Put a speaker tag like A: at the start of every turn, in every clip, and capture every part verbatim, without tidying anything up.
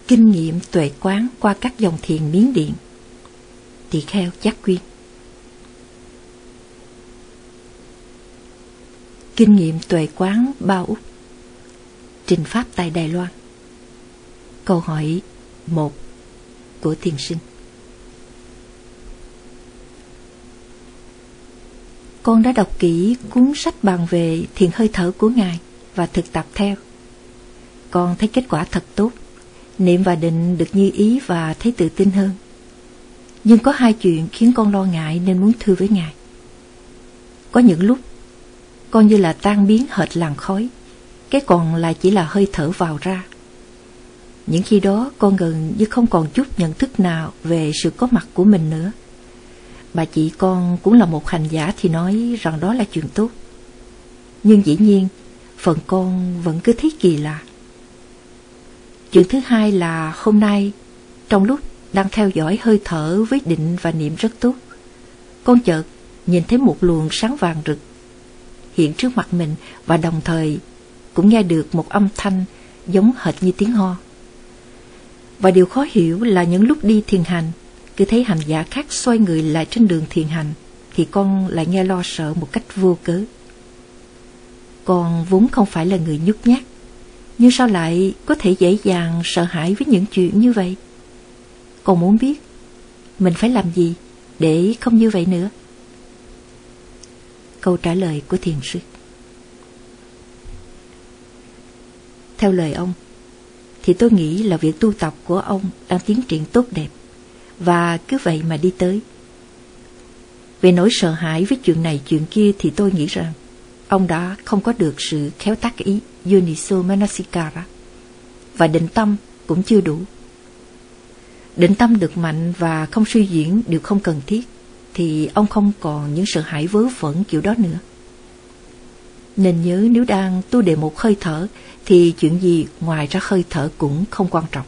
A: kinh nghiệm tuệ quán qua các dòng thiền Miến Điện. Tỳ kheo Giác Quyên. Kinh nghiệm tuệ quán Bao Úc. Trình pháp tại Đài Loan. Câu hỏi một của thiền sinh. Con đã đọc kỹ cuốn sách bàn về thiền hơi thở của Ngài và thực tập theo. Con thấy kết quả thật tốt, niệm và định được như ý và thấy tự tin hơn. Nhưng có hai chuyện khiến con lo ngại nên muốn thưa với Ngài. Có những lúc con như là tan biến hệt làn khói, cái còn lại chỉ là hơi thở vào ra. Những khi đó con gần như không còn chút nhận thức nào về sự có mặt của mình nữa. Bà chị con cũng là một hành giả thì nói rằng đó là chuyện tốt. Nhưng dĩ nhiên phần con vẫn cứ thấy kỳ lạ. Chuyện thứ hai là hôm nay, trong lúc đang theo dõi hơi thở với định và niệm rất tốt, con chợt nhìn thấy một luồng sáng vàng rực hiện trước mặt mình, và đồng thời cũng nghe được một âm thanh giống hệt như tiếng ho. Và điều khó hiểu là những lúc đi thiền hành, cứ thấy hành giả khác xoay người lại trên đường thiền hành, thì con lại nghe lo sợ một cách vô cớ. Con vốn không phải là người nhút nhát, nhưng sao lại có thể dễ dàng sợ hãi với những chuyện như vậy? Con muốn biết mình phải làm gì để không như vậy nữa. Câu trả lời của thiền sư. Theo lời ông, thì tôi nghĩ là việc tu tập của ông đang tiến triển tốt đẹp, và cứ vậy mà đi tới. Về nỗi sợ hãi với chuyện này chuyện kia thì tôi nghĩ rằng ông đã không có được sự khéo tác ý Yoniso Manasikara, và định tâm cũng chưa đủ. Định tâm được mạnh và không suy diễn điều không cần thiết, thì ông không còn những sợ hãi vớ vẩn kiểu đó nữa. Nên nhớ, nếu đang tu đề một hơi thở thì chuyện gì ngoài ra hơi thở cũng không quan trọng.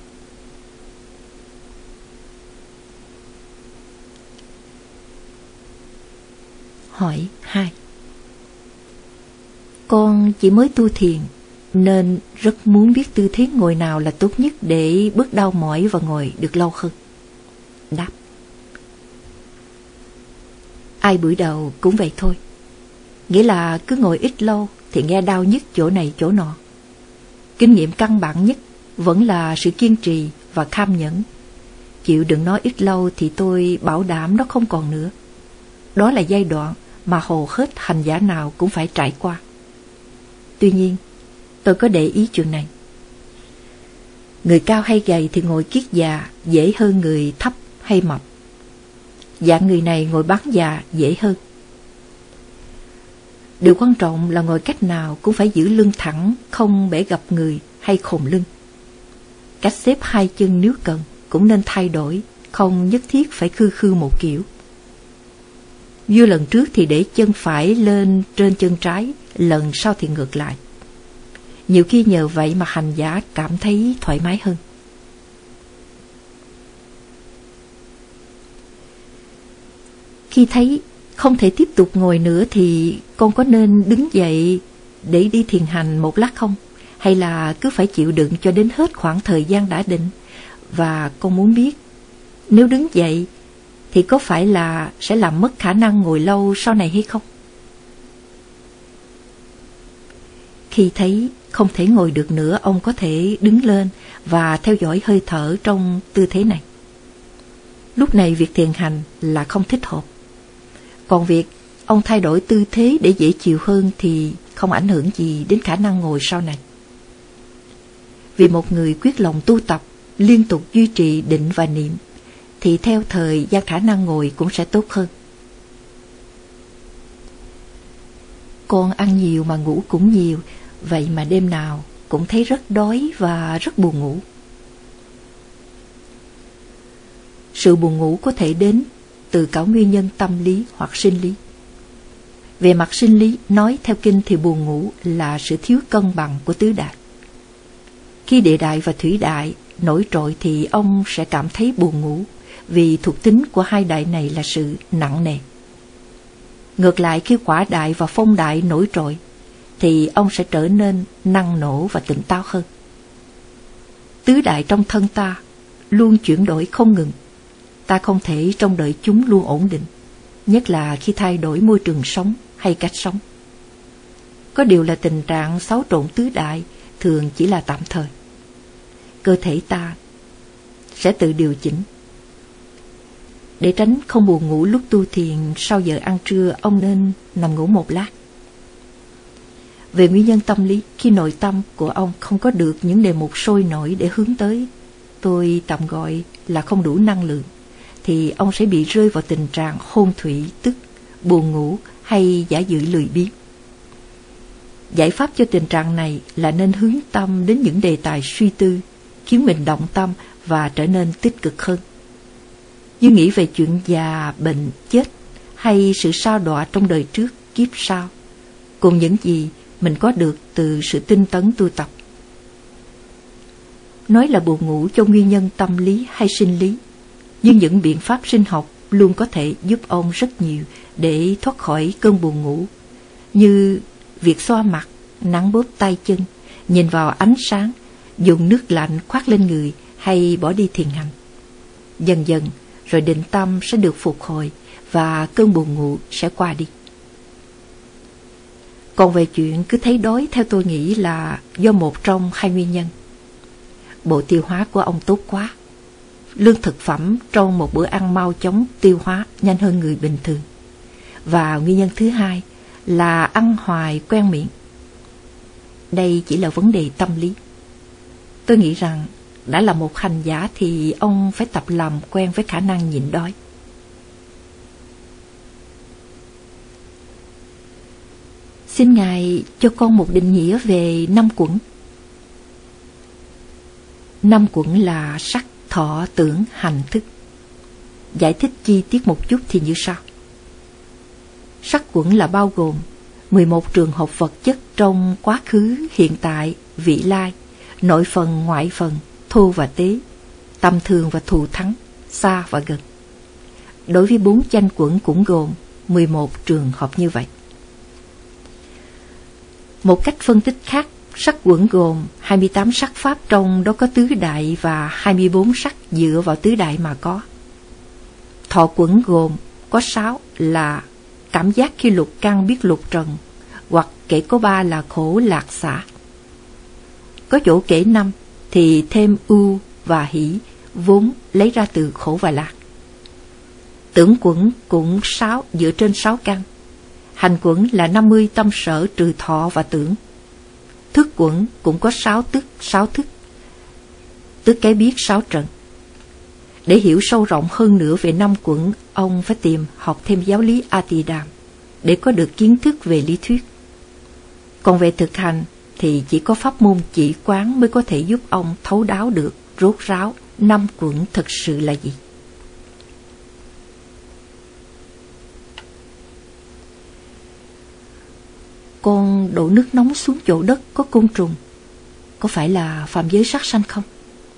A: Hỏi hai. Con chỉ mới tu thiền nên rất muốn biết tư thế ngồi nào là tốt nhất để bớt đau mỏi và ngồi được lâu hơn. Đáp. Ai buổi đầu cũng vậy thôi. Nghĩa là cứ ngồi ít lâu thì nghe đau nhất chỗ này chỗ nọ. Kinh nghiệm căn bản nhất vẫn là sự kiên trì và kham nhẫn. Chịu đựng nó ít lâu thì tôi bảo đảm nó không còn nữa. Đó là giai đoạn mà hầu hết hành giả nào cũng phải trải qua. Tuy nhiên, tôi có để ý chuyện này. Người cao hay gầy thì ngồi kiết già dễ hơn người thấp hay mập. Dạng người này ngồi bán già dễ hơn. Điều quan trọng là ngồi cách nào cũng phải giữ lưng thẳng, không bẻ gập người hay khom lưng. Cách xếp hai chân nếu cần cũng nên thay đổi, không nhất thiết phải khư khư một kiểu. Như lần trước thì để chân phải lên trên chân trái, lần sau thì ngược lại. Nhiều khi nhờ vậy mà hành giả cảm thấy thoải mái hơn. Khi thấy không thể tiếp tục ngồi nữa thì con có nên đứng dậy để đi thiền hành một lát không? Hay là cứ phải chịu đựng cho đến hết khoảng thời gian đã định? Và con muốn biết, nếu đứng dậy thì có phải là sẽ làm mất khả năng ngồi lâu sau này hay không? Khi thấy không thể ngồi được nữa, ông có thể đứng lên và theo dõi hơi thở trong tư thế này. Lúc này việc thiền hành là không thích hợp. Còn việc ông thay đổi tư thế để dễ chịu hơn thì không ảnh hưởng gì đến khả năng ngồi sau này. Vì một người quyết lòng tu tập, liên tục duy trì định và niệm, thì theo thời gian khả năng ngồi cũng sẽ tốt hơn. Con ăn nhiều mà ngủ cũng nhiều, vậy mà đêm nào cũng thấy rất đói và rất buồn ngủ. Sự buồn ngủ có thể đến từ cả nguyên nhân tâm lý hoặc sinh lý. Về mặt sinh lý, nói theo kinh thì buồn ngủ là sự thiếu cân bằng của tứ đại. Khi địa đại và thủy đại nổi trội thì ông sẽ cảm thấy buồn ngủ, vì thuộc tính của hai đại này là sự nặng nề. Ngược lại, khi hỏa đại và phong đại nổi trội thì ông sẽ trở nên năng nổ và tỉnh táo hơn. tứ đại trong thân ta luôn chuyển đổi không ngừng. Ta không thể trông đợi chúng luôn ổn định, nhất là khi thay đổi môi trường sống hay cách sống. Có điều là tình trạng xáo trộn tứ đại thường chỉ là tạm thời. Cơ thể ta sẽ tự điều chỉnh. Để tránh không buồn ngủ lúc tu thiền, sau giờ ăn trưa ông nên nằm ngủ một lát. Về nguyên nhân tâm lý, khi nội tâm của ông không có được những đề mục sôi nổi để hướng tới, tôi tạm gọi là không đủ năng lượng, thì ông sẽ bị rơi vào tình trạng hôn thủy, tức buồn ngủ hay giả dự lười biếng. Giải pháp cho tình trạng này là nên hướng tâm đến những đề tài suy tư, khiến mình động tâm và trở nên tích cực hơn. Như nghĩ về chuyện già, bệnh, chết hay sự sa đọa trong đời trước, kiếp sau, cùng những gì mình có được từ sự tinh tấn tu tập. Nói là buồn ngủ cho nguyên nhân tâm lý hay sinh lý, nhưng những biện pháp sinh học luôn có thể giúp ông rất nhiều để thoát khỏi cơn buồn ngủ, như việc xoa mặt, nắn bóp tay chân, nhìn vào ánh sáng, dùng nước lạnh khoác lên người hay bỏ đi thiền hành. Dần dần rồi định tâm sẽ được phục hồi và cơn buồn ngủ sẽ qua đi. Còn về chuyện cứ thấy đói, theo tôi nghĩ là do một trong hai nguyên nhân. Bộ tiêu hóa của ông tốt quá. Lương thực phẩm trong một bữa ăn mau chóng tiêu hóa nhanh hơn người bình thường. Và nguyên nhân thứ hai là ăn hoài quen miệng. Đây chỉ là vấn đề tâm lý. Tôi nghĩ rằng đã là một hành giả thì ông phải tập làm quen với khả năng nhịn đói. Xin Ngài cho con một định nghĩa về năm quẩn. Năm quẩn là sắc, thọ, tưởng, hành, thức. Giải thích chi tiết một chút thì như sau. Sắc quẩn là bao gồm mười một trường hợp vật chất trong quá khứ, hiện tại, vị lai, nội phần, ngoại phần, thô và tế, tâm thường và thù thắng, xa và gần. Đối với bốn chanh quẩn cũng gồm mười một trường hợp như vậy. Một cách phân tích khác, sắc quẩn gồm hai mươi tám sắc pháp, trong đó có tứ đại và hai mươi bốn sắc dựa vào tứ đại mà có. Thọ quẩn gồm có sáu là cảm giác khi lục căn biết lục trần, hoặc kể có ba là khổ lạc xả. Có chỗ kể năm thì thêm ưu và hỷ, vốn lấy ra từ khổ và lạc. Tưởng quẩn cũng sáu dựa trên sáu căn. Hành quẩn là năm mươi tâm sở trừ thọ và tưởng. Thức quẩn cũng có sáu tức, sáu thức, tức cái biết sáu trận. Để hiểu sâu rộng hơn nữa về năm quẩn, ông phải tìm học thêm giáo lý A-tỳ-đàm để có được kiến thức về lý thuyết. Còn về thực hành thì chỉ có pháp môn chỉ quán mới có thể giúp ông thấu đáo được rốt ráo năm quẩn thực sự là gì. Con đổ nước nóng xuống chỗ đất có côn trùng, có phải là phạm giới sát sanh không?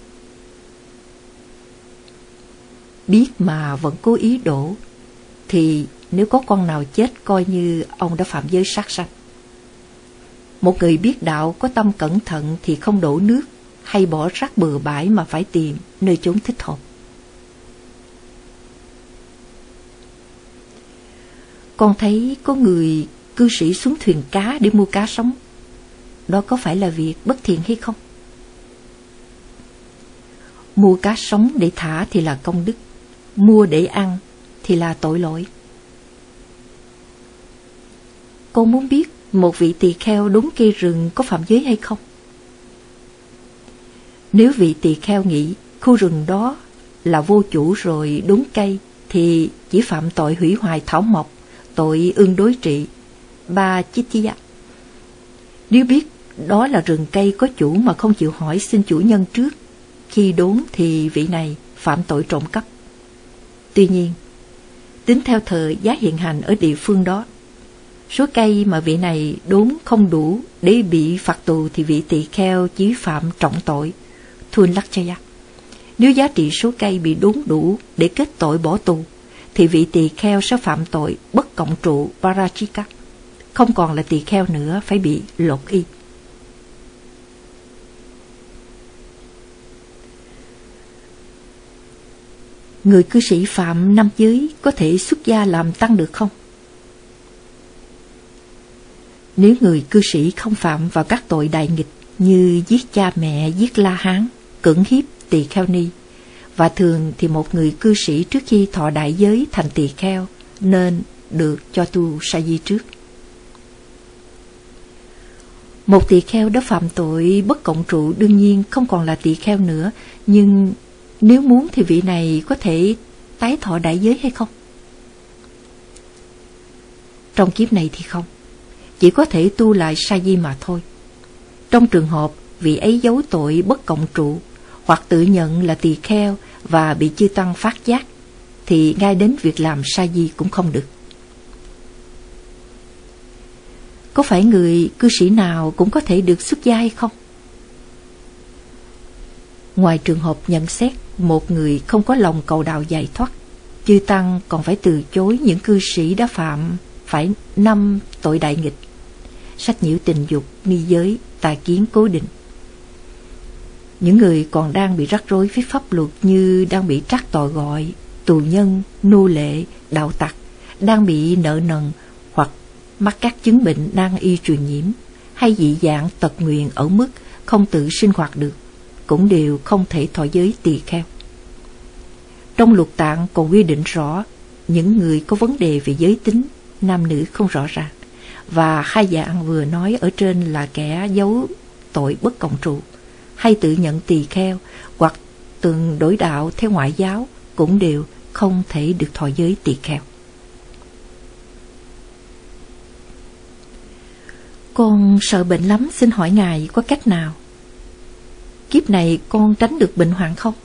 A: Biết mà vẫn cố ý đổ, thì nếu có con nào chết coi như ông đã phạm giới sát sanh. Một người biết đạo có tâm cẩn thận thì không đổ nước hay bỏ rác bừa bãi mà phải tìm nơi chốn thích hợp. Con thấy có người cư sĩ xuống thuyền cá để mua cá sống. Đó có phải là việc bất thiện hay không? Mua cá sống để thả thì là công đức, mua để ăn thì là tội lỗi. Con muốn biết một vị tỳ kheo đốn cây rừng có phạm giới hay không? Nếu vị tỳ kheo nghĩ khu rừng đó là vô chủ rồi đốn cây thì chỉ phạm tội hủy hoại thảo mộc, tội ương đối trị, ba chittiya. Nếu biết đó là rừng cây có chủ mà không chịu hỏi xin chủ nhân trước khi đốn thì vị này phạm tội trộm cắp. Tuy nhiên, tính theo thời giá hiện hành ở địa phương đó, số cây mà vị này đốn không đủ để bị phạt tù thì vị tỳ kheo chỉ phạm trọng tội Thun Lakchaya. Nếu giá trị số cây bị đốn đủ để kết tội bỏ tù thì vị tỳ kheo sẽ phạm tội bất cộng trụ Parachika, không còn là tỳ kheo nữa, phải bị lột y. người cư sĩ phạm năm giới có thể xuất gia làm tăng được không? Nếu người cư sĩ không phạm vào các tội đại nghịch như giết cha mẹ, giết La Hán, cưỡng hiếp tỳ kheo ni, và thường thì một người cư sĩ trước khi thọ đại giới thành tỳ kheo nên được cho tu sa di trước. Một tỳ kheo đã phạm tội bất cộng trụ đương nhiên không còn là tỳ kheo nữa, nhưng nếu muốn thì vị này có thể tái thọ đại giới hay không? Trong kiếp này thì không, chỉ có thể tu lại sa di mà thôi. Trong trường hợp vị ấy giấu tội bất cộng trụ hoặc tự nhận là tỳ kheo và bị chư tăng phát giác, thì ngay đến việc làm sa di cũng không được. Có phải người cư sĩ nào cũng có thể được xuất gia hay không? Ngoài trường hợp nhận xét một người không có lòng cầu đạo giải thoát, chư tăng còn phải từ chối những cư sĩ đã phạm phải năm tội đại nghịch: sách nhiễu tình dục, ni giới, tà kiến cố định. Những người còn đang bị rắc rối với pháp luật như đang bị trắc tội gọi, tù nhân, nô lệ, đạo tặc, đang bị nợ nần hoặc mắc các chứng bệnh nan y truyền nhiễm, hay dị dạng tật nguyền ở mức không tự sinh hoạt được, cũng đều không thể thọ giới tỳ kheo. Trong luật tạng còn quy định rõ những người có vấn đề về giới tính, nam nữ không rõ ràng, và hai dạng vừa nói ở trên là kẻ giấu tội bất cộng trụ, hay tự nhận tỳ kheo, hoặc từng đổi đạo theo ngoại giáo, cũng đều không thể được thọ giới tỳ kheo. Con sợ bệnh lắm, xin hỏi Ngài có cách nào? Kiếp này con tránh được bệnh hoạn không?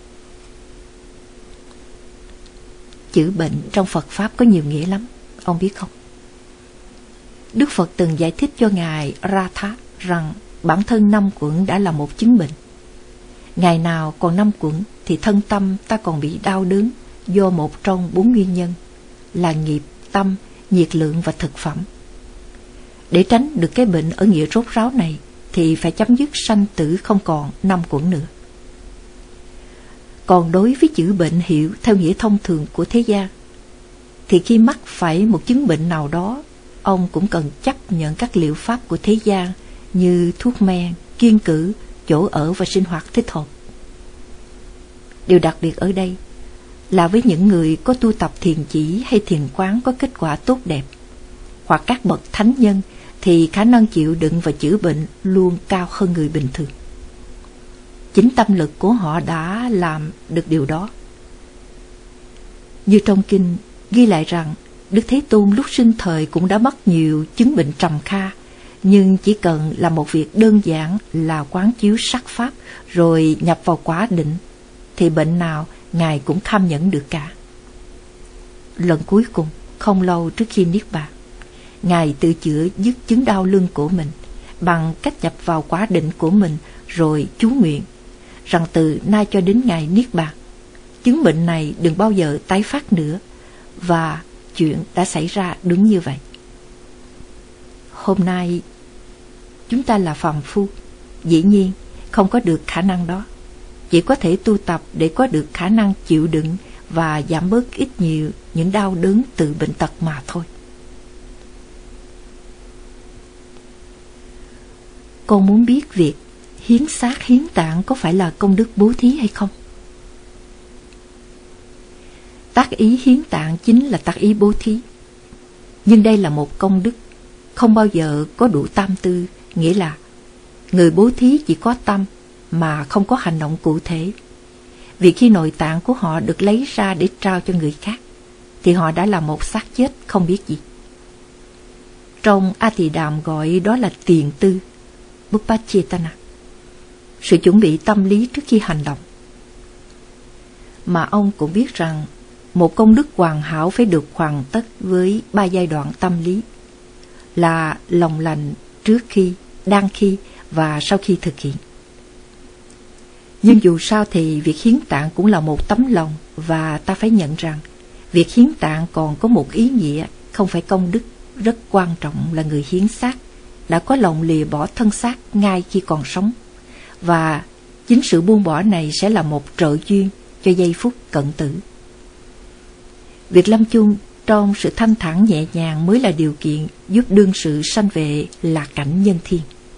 A: Chữ bệnh trong Phật Pháp có nhiều nghĩa lắm, ông biết không? Đức Phật từng giải thích cho Ngài Ratha rằng bản thân năm quẩn đã là một chứng bệnh. Ngày nào còn năm quẩn thì thân tâm ta còn bị đau đớn do một trong bốn nguyên nhân là nghiệp, tâm, nhiệt lượng và thực phẩm. Để tránh được cái bệnh ở nghĩa rốt ráo này thì phải chấm dứt sanh tử không còn năm quẩn nữa. Còn đối với chữ bệnh hiểu theo nghĩa thông thường của thế gian, thì khi mắc phải một chứng bệnh nào đó, ông cũng cần chấp nhận các liệu pháp của thế gian như thuốc men, kiêng cữ, chỗ ở và sinh hoạt thích hợp. Điều đặc biệt ở đây là với những người có tu tập thiền chỉ hay thiền quán có kết quả tốt đẹp, hoặc các bậc thánh nhân, thì khả năng chịu đựng và chữa bệnh luôn cao hơn người bình thường. Chính tâm lực của họ đã làm được điều đó. Như trong kinh ghi lại rằng Đức Thế Tôn lúc sinh thời cũng đã mắc nhiều chứng bệnh trầm kha, nhưng chỉ cần làm một việc đơn giản là quán chiếu sắc pháp rồi nhập vào quả định, thì bệnh nào Ngài cũng kham nhẫn được cả. Lần cuối cùng, không lâu trước khi niết bàn, Ngài tự chữa dứt chứng đau lưng của mình bằng cách nhập vào quả định của mình rồi chú nguyện rằng từ nay cho đến ngày niết bàn, chứng bệnh này đừng bao giờ tái phát nữa, và chuyện đã xảy ra đúng như vậy. Hôm nay chúng ta là phàm phu, dĩ nhiên không có được khả năng đó, chỉ có thể tu tập để có được khả năng chịu đựng và giảm bớt ít nhiều những đau đớn từ bệnh tật mà thôi. Con muốn biết việc hiến xác hiến tạng có phải là công đức bố thí hay không? Tác ý hiến tạng chính là tác ý bố thí, nhưng đây là một công đức không bao giờ có đủ tam tư, nghĩa là người bố thí chỉ có tâm mà không có hành động cụ thể. Vì khi nội tạng của họ được lấy ra để trao cho người khác, thì họ đã là một xác chết không biết gì. Trong A Tỳ Đàm gọi đó là tiền tư, Buppachetana, sự chuẩn bị tâm lý trước khi hành động. Mà ông cũng biết rằng một công đức hoàn hảo phải được hoàn tất với ba giai đoạn tâm lý, là lòng lành trước khi, đang khi và sau khi thực hiện. Nhưng dù sao thì việc hiến tạng cũng là một tấm lòng, và ta phải nhận rằng việc hiến tạng còn có một ý nghĩa không phải công đức rất quan trọng là người hiến xác đã có lòng lìa bỏ thân xác ngay khi còn sống, và chính sự buông bỏ này sẽ là một trợ duyên cho giây phút cận tử. Việc lâm chung trong sự thanh thản nhẹ nhàng mới là điều kiện giúp đương sự sanh về lạc cảnh nhân thiên.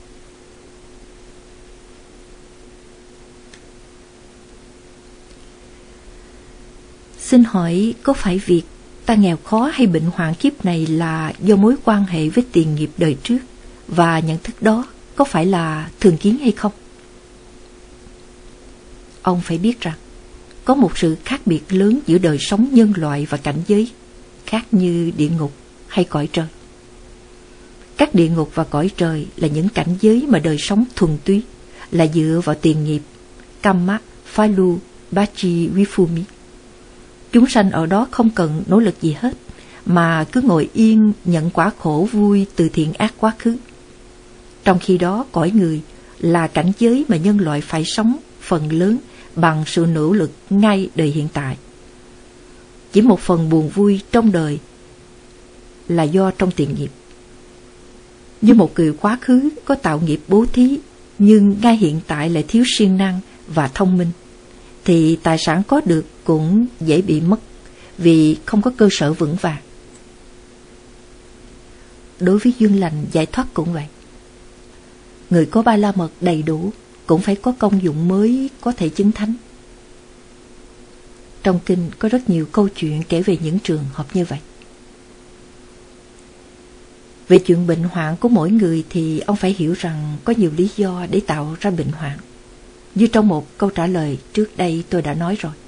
A: Xin hỏi, có phải việc ta nghèo khó hay bệnh hoạn kiếp này là do mối quan hệ với tiền nghiệp đời trước, và nhận thức đó có phải là thường kiến hay không? Ông phải biết rằng có một sự khác biệt lớn giữa đời sống nhân loại và cảnh giới khác như địa ngục hay cõi trời. Các địa ngục và cõi trời là những cảnh giới mà đời sống thuần túy, là dựa vào tiền nghiệp, Kamma, Phalu, Bachi, Vifumi. Chúng sanh ở đó không cần nỗ lực gì hết, mà cứ ngồi yên nhận quả khổ vui từ thiện ác quá khứ. Trong khi đó, cõi người là cảnh giới mà nhân loại phải sống phần lớn bằng sự nỗ lực ngay đời hiện tại. Chỉ một phần buồn vui trong đời là do trong tiền nghiệp. Như một người quá khứ có tạo nghiệp bố thí, nhưng ngay hiện tại lại thiếu siêng năng và thông minh, thì tài sản có được cũng dễ bị mất vì không có cơ sở vững vàng. Đối với duyên lành giải thoát cũng vậy. Người có ba la mật đầy đủ cũng phải có công dụng mới có thể chứng thánh. Trong kinh có rất nhiều câu chuyện kể về những trường hợp như vậy. Về chuyện bệnh hoạn của mỗi người thì ông phải hiểu rằng có nhiều lý do để tạo ra bệnh hoạn. Như trong một câu trả lời trước đây tôi đã nói rồi.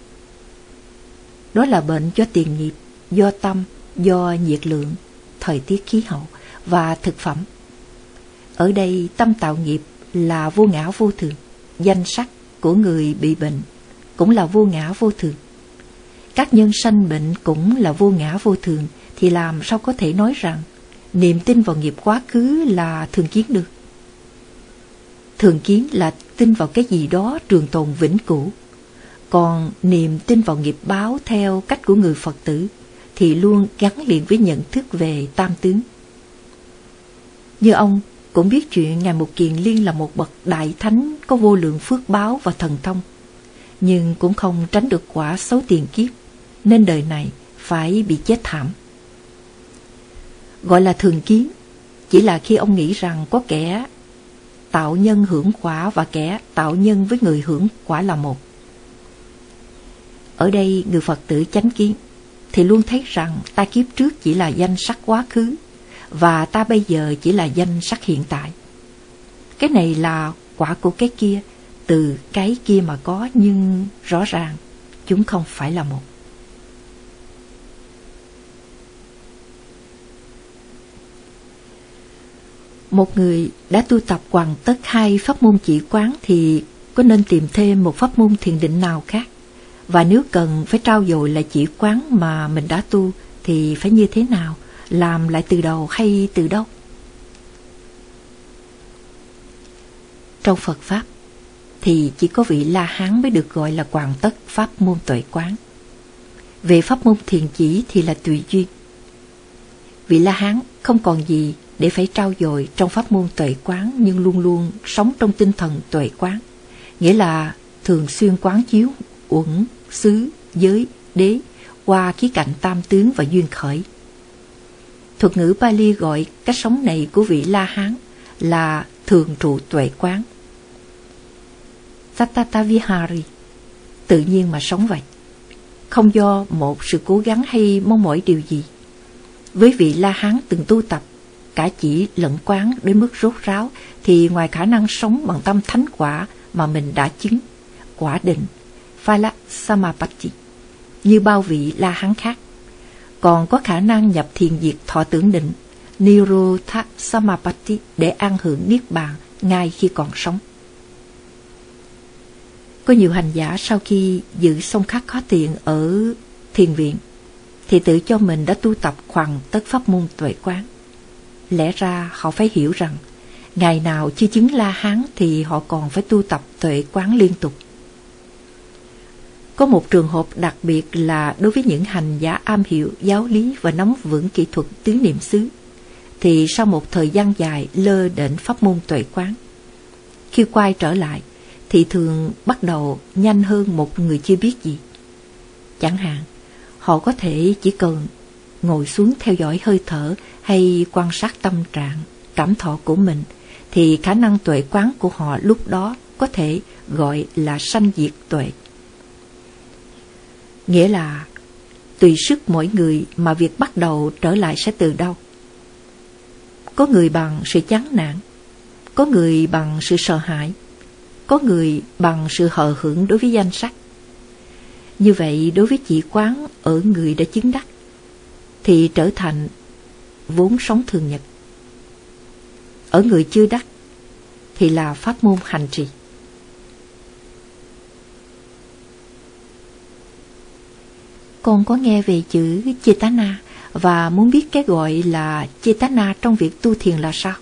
A: Đó là bệnh do tiền nghiệp, do tâm, do nhiệt lượng, thời tiết khí hậu và thực phẩm. Ở đây tâm tạo nghiệp là vô ngã vô thường, danh sắc của người bị bệnh cũng là vô ngã vô thường. Các nhân sanh bệnh cũng là vô ngã vô thường, thì làm sao có thể nói rằng niềm tin vào nghiệp quá khứ là thường kiến được? Thường kiến là tin vào cái gì đó trường tồn vĩnh cửu, còn niềm tin vào nghiệp báo theo cách của người Phật tử thì luôn gắn liền với nhận thức về tam tướng. Như ông cũng biết chuyện Ngài Mục Kiền Liên là một bậc đại thánh có vô lượng phước báo và thần thông, nhưng cũng không tránh được quả xấu tiền kiếp, nên đời này phải bị chết thảm. Gọi là thường kiến chỉ là khi ông nghĩ rằng có kẻ tạo nhân hưởng quả và kẻ tạo nhân với người hưởng quả là một. Ở đây người Phật tử chánh kiến thì luôn thấy rằng ta kiếp trước chỉ là danh sắc quá khứ, và ta bây giờ chỉ là danh sắc hiện tại. Cái này là quả của cái kia, từ cái kia mà có, nhưng rõ ràng chúng không phải là một. Một người đã tu tập hoàn tất hai pháp môn chỉ quán thì có nên tìm thêm một pháp môn thiền định nào khác? Và nếu cần phải trau dồi lại chỉ quán mà mình đã tu thì phải như thế nào? Làm lại từ đầu hay từ đâu? Trong Phật Pháp thì chỉ có vị La Hán mới được gọi là hoàn tất pháp môn tuệ quán. Về pháp môn thiền chỉ thì là tùy duyên. Vị La Hán không còn gì để phải trau dồi trong pháp môn tuệ quán, nhưng luôn luôn sống trong tinh thần tuệ quán, nghĩa là thường xuyên quán chiếu uẩn, xứ, giới, đế qua khía cạnh tam tướng và duyên khởi. Thuật ngữ Pali gọi cách sống này của vị La Hán là thường trụ tuệ quán, Sattavihari, tự nhiên mà sống vậy, không do một sự cố gắng hay mong mỏi điều gì. Với vị La Hán từng tu tập cả chỉ lẫn quán đến mức rốt ráo, thì ngoài khả năng sống bằng tâm thánh quả mà mình đã chứng, quả định, Phala Samapatti, như bao vị La Hán khác, còn có khả năng nhập thiền diệt thọ tưởng định, Nirodha Samapatti, để an hưởng niết bàn ngay khi còn sống. Có nhiều hành giả sau khi dự xong khắc khó tiện ở thiền viện thì tự cho mình đã tu tập hoàn tất pháp môn tuệ quán. Lẽ ra họ phải hiểu rằng ngày nào chưa chứng La Hán thì họ còn phải tu tập tuệ quán liên tục. Có một trường hợp đặc biệt là đối với những hành giả am hiểu giáo lý và nắm vững kỹ thuật tứ niệm xứ, thì sau một thời gian dài lơ đễnh pháp môn tuệ quán, khi quay trở lại thì thường bắt đầu nhanh hơn một người chưa biết gì. Chẳng hạn, Họ có thể chỉ cần ngồi xuống theo dõi hơi thở hay quan sát tâm trạng, cảm thọ của mình, thì khả năng tuệ quán của họ lúc đó có thể gọi là sanh diệt tuệ. Nghĩa là tùy sức mỗi người mà việc bắt đầu trở lại sẽ từ đâu. Có người bằng sự chán nản, có người bằng sự sợ hãi, có người bằng sự hờ hững đối với danh sắc. Như vậy đối với chỉ quán ở người đã chứng đắc thì trở thành vốn sống thường nhật. Ở người chưa đắc thì là pháp môn hành trì. Con có nghe về chữ Chetana và muốn biết cái gọi là Chetana trong việc tu thiền là sao?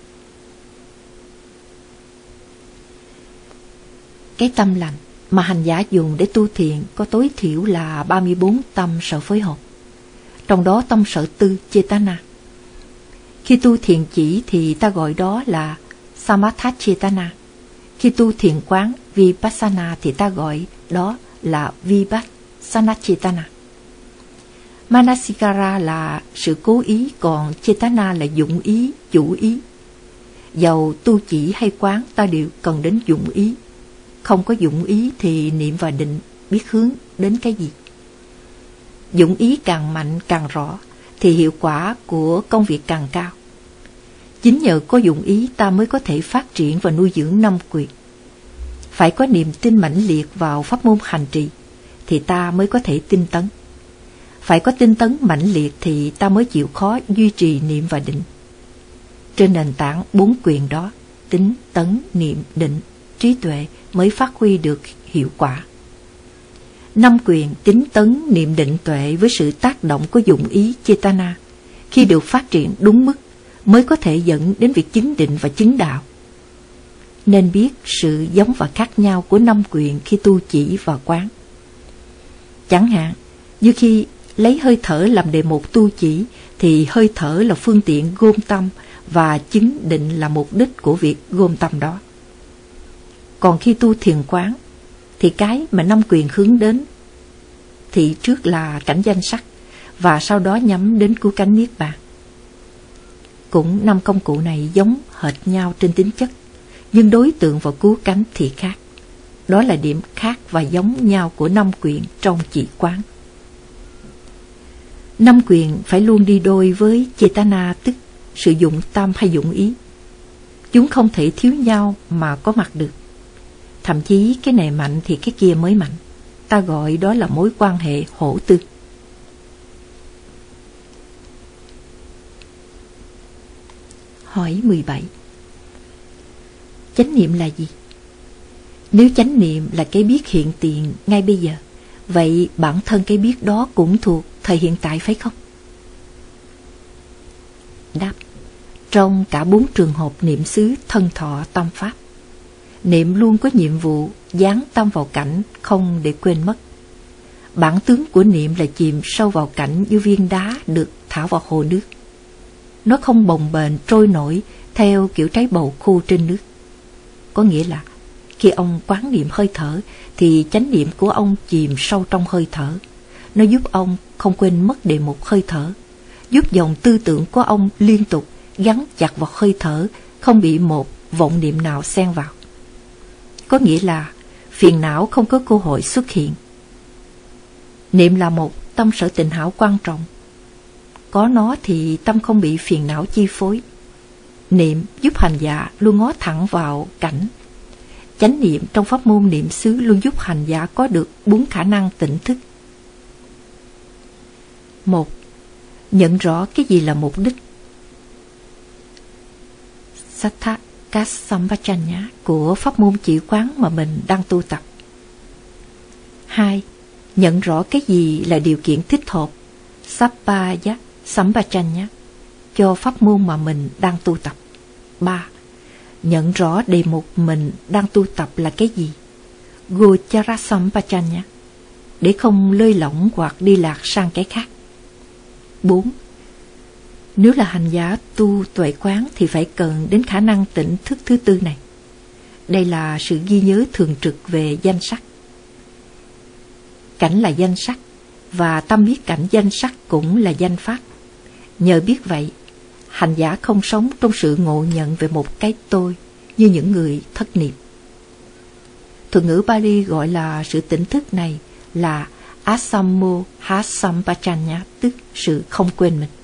A: Cái tâm lành mà hành giả dùng để tu thiền có tối thiểu là ba mươi bốn tâm sở phối hợp. Trong đó tâm sở tư Chetana. Khi tu thiền chỉ thì ta gọi đó là Samatha Chetana. Khi tu thiền quán Vipassana thì ta gọi đó là Vipassana Chetana. Manasikara là sự cố ý, còn Chetana là dụng ý, chủ ý. Dầu tu chỉ hay quán ta đều cần đến dụng ý. Không có dụng ý thì niệm và định biết hướng đến cái gì. Dụng ý càng mạnh càng rõ thì hiệu quả của công việc càng cao. Chính nhờ có dụng ý ta mới có thể phát triển và nuôi dưỡng năm quyền. Phải có niềm tin mãnh liệt vào pháp môn hành trì thì ta mới có thể tinh tấn. Phải có tinh tấn mãnh liệt thì ta mới chịu khó duy trì niệm và định. Trên nền tảng bốn quyền đó, tính, tấn, niệm, định, trí tuệ mới phát huy được hiệu quả. Năm quyền tính, tấn, niệm, định, tuệ với sự tác động của dụng ý Chetana, khi được phát triển đúng mức mới có thể dẫn đến việc chứng định và chứng đạo. Nên biết sự giống và khác nhau của năm quyền khi tu chỉ và quán. Chẳng hạn như khi lấy hơi thở làm đề mục tu chỉ thì hơi thở là phương tiện gom tâm và chứng định là mục đích của việc gom tâm đó. Còn khi tu thiền quán thì cái mà năm quyền hướng đến thì trước là cảnh danh sắc và sau đó nhắm đến cứu cánh niết bàn. Cũng năm công cụ này giống hệt nhau trên tính chất, nhưng đối tượng và cứu cánh thì khác. Đó là điểm khác và giống nhau của năm quyền trong chỉ quán. Năm quyền phải luôn đi đôi với Chetana, tức sử dụng tâm hay dụng ý. Chúng không thể thiếu nhau mà có mặt được. Thậm chí cái này mạnh thì cái kia mới mạnh. Ta gọi đó là mối quan hệ hỗ tương. Hỏi mười bảy. Chánh niệm là gì? Nếu chánh niệm là cái biết hiện tiền ngay bây giờ, vậy bản thân cái biết đó cũng thuộc thời hiện tại phải không? Đáp. Trong cả bốn trường hợp niệm xứ thân thọ tâm pháp, niệm luôn có nhiệm vụ dán tâm vào cảnh không để quên mất. Bản tướng của niệm là chìm sâu vào cảnh như viên đá được thả vào hồ nước. Nó không bồng bềnh trôi nổi theo kiểu trái bầu khô trên nước. Có nghĩa là khi ông quán niệm hơi thở thì chánh niệm của ông chìm sâu trong hơi thở. Nó giúp ông không quên mất đề mục hơi thở, giúp dòng tư tưởng của ông liên tục gắn chặt vào hơi thở, không bị một vọng niệm nào xen vào. Có nghĩa là phiền não không có cơ hội xuất hiện. Niệm là một tâm sở tịnh hảo quan trọng. Có nó thì tâm không bị phiền não chi phối. Niệm giúp hành giả luôn ngó thẳng vào cảnh. Chánh niệm trong pháp môn niệm xứ luôn giúp hành giả có được bốn khả năng tỉnh thức. Một, nhận rõ cái gì là mục đích. Sattakasampajanya của pháp môn chỉ quán mà mình đang tu tập. Hai, nhận rõ cái gì là điều kiện thích hợp. Sappaya Sampajanya cho pháp môn mà mình đang tu tập. Ba, nhận rõ đề mục mình đang tu tập là cái gì. Gochara Sampajanya để không lơi lỏng hoặc đi lạc sang cái khác. Bốn, nếu là hành giả tu tuệ quán thì phải cần đến khả năng tỉnh thức thứ tư này. Đây là sự ghi nhớ thường trực về danh sắc. Cảnh là danh sắc, và tâm biết cảnh danh sắc cũng là danh pháp. Nhờ biết vậy, hành giả không sống trong sự ngộ nhận về một cái tôi như những người thất niệm. Thuật ngữ Pali gọi là sự tỉnh thức này là asammo hasampachanya, tức sự không quên mình.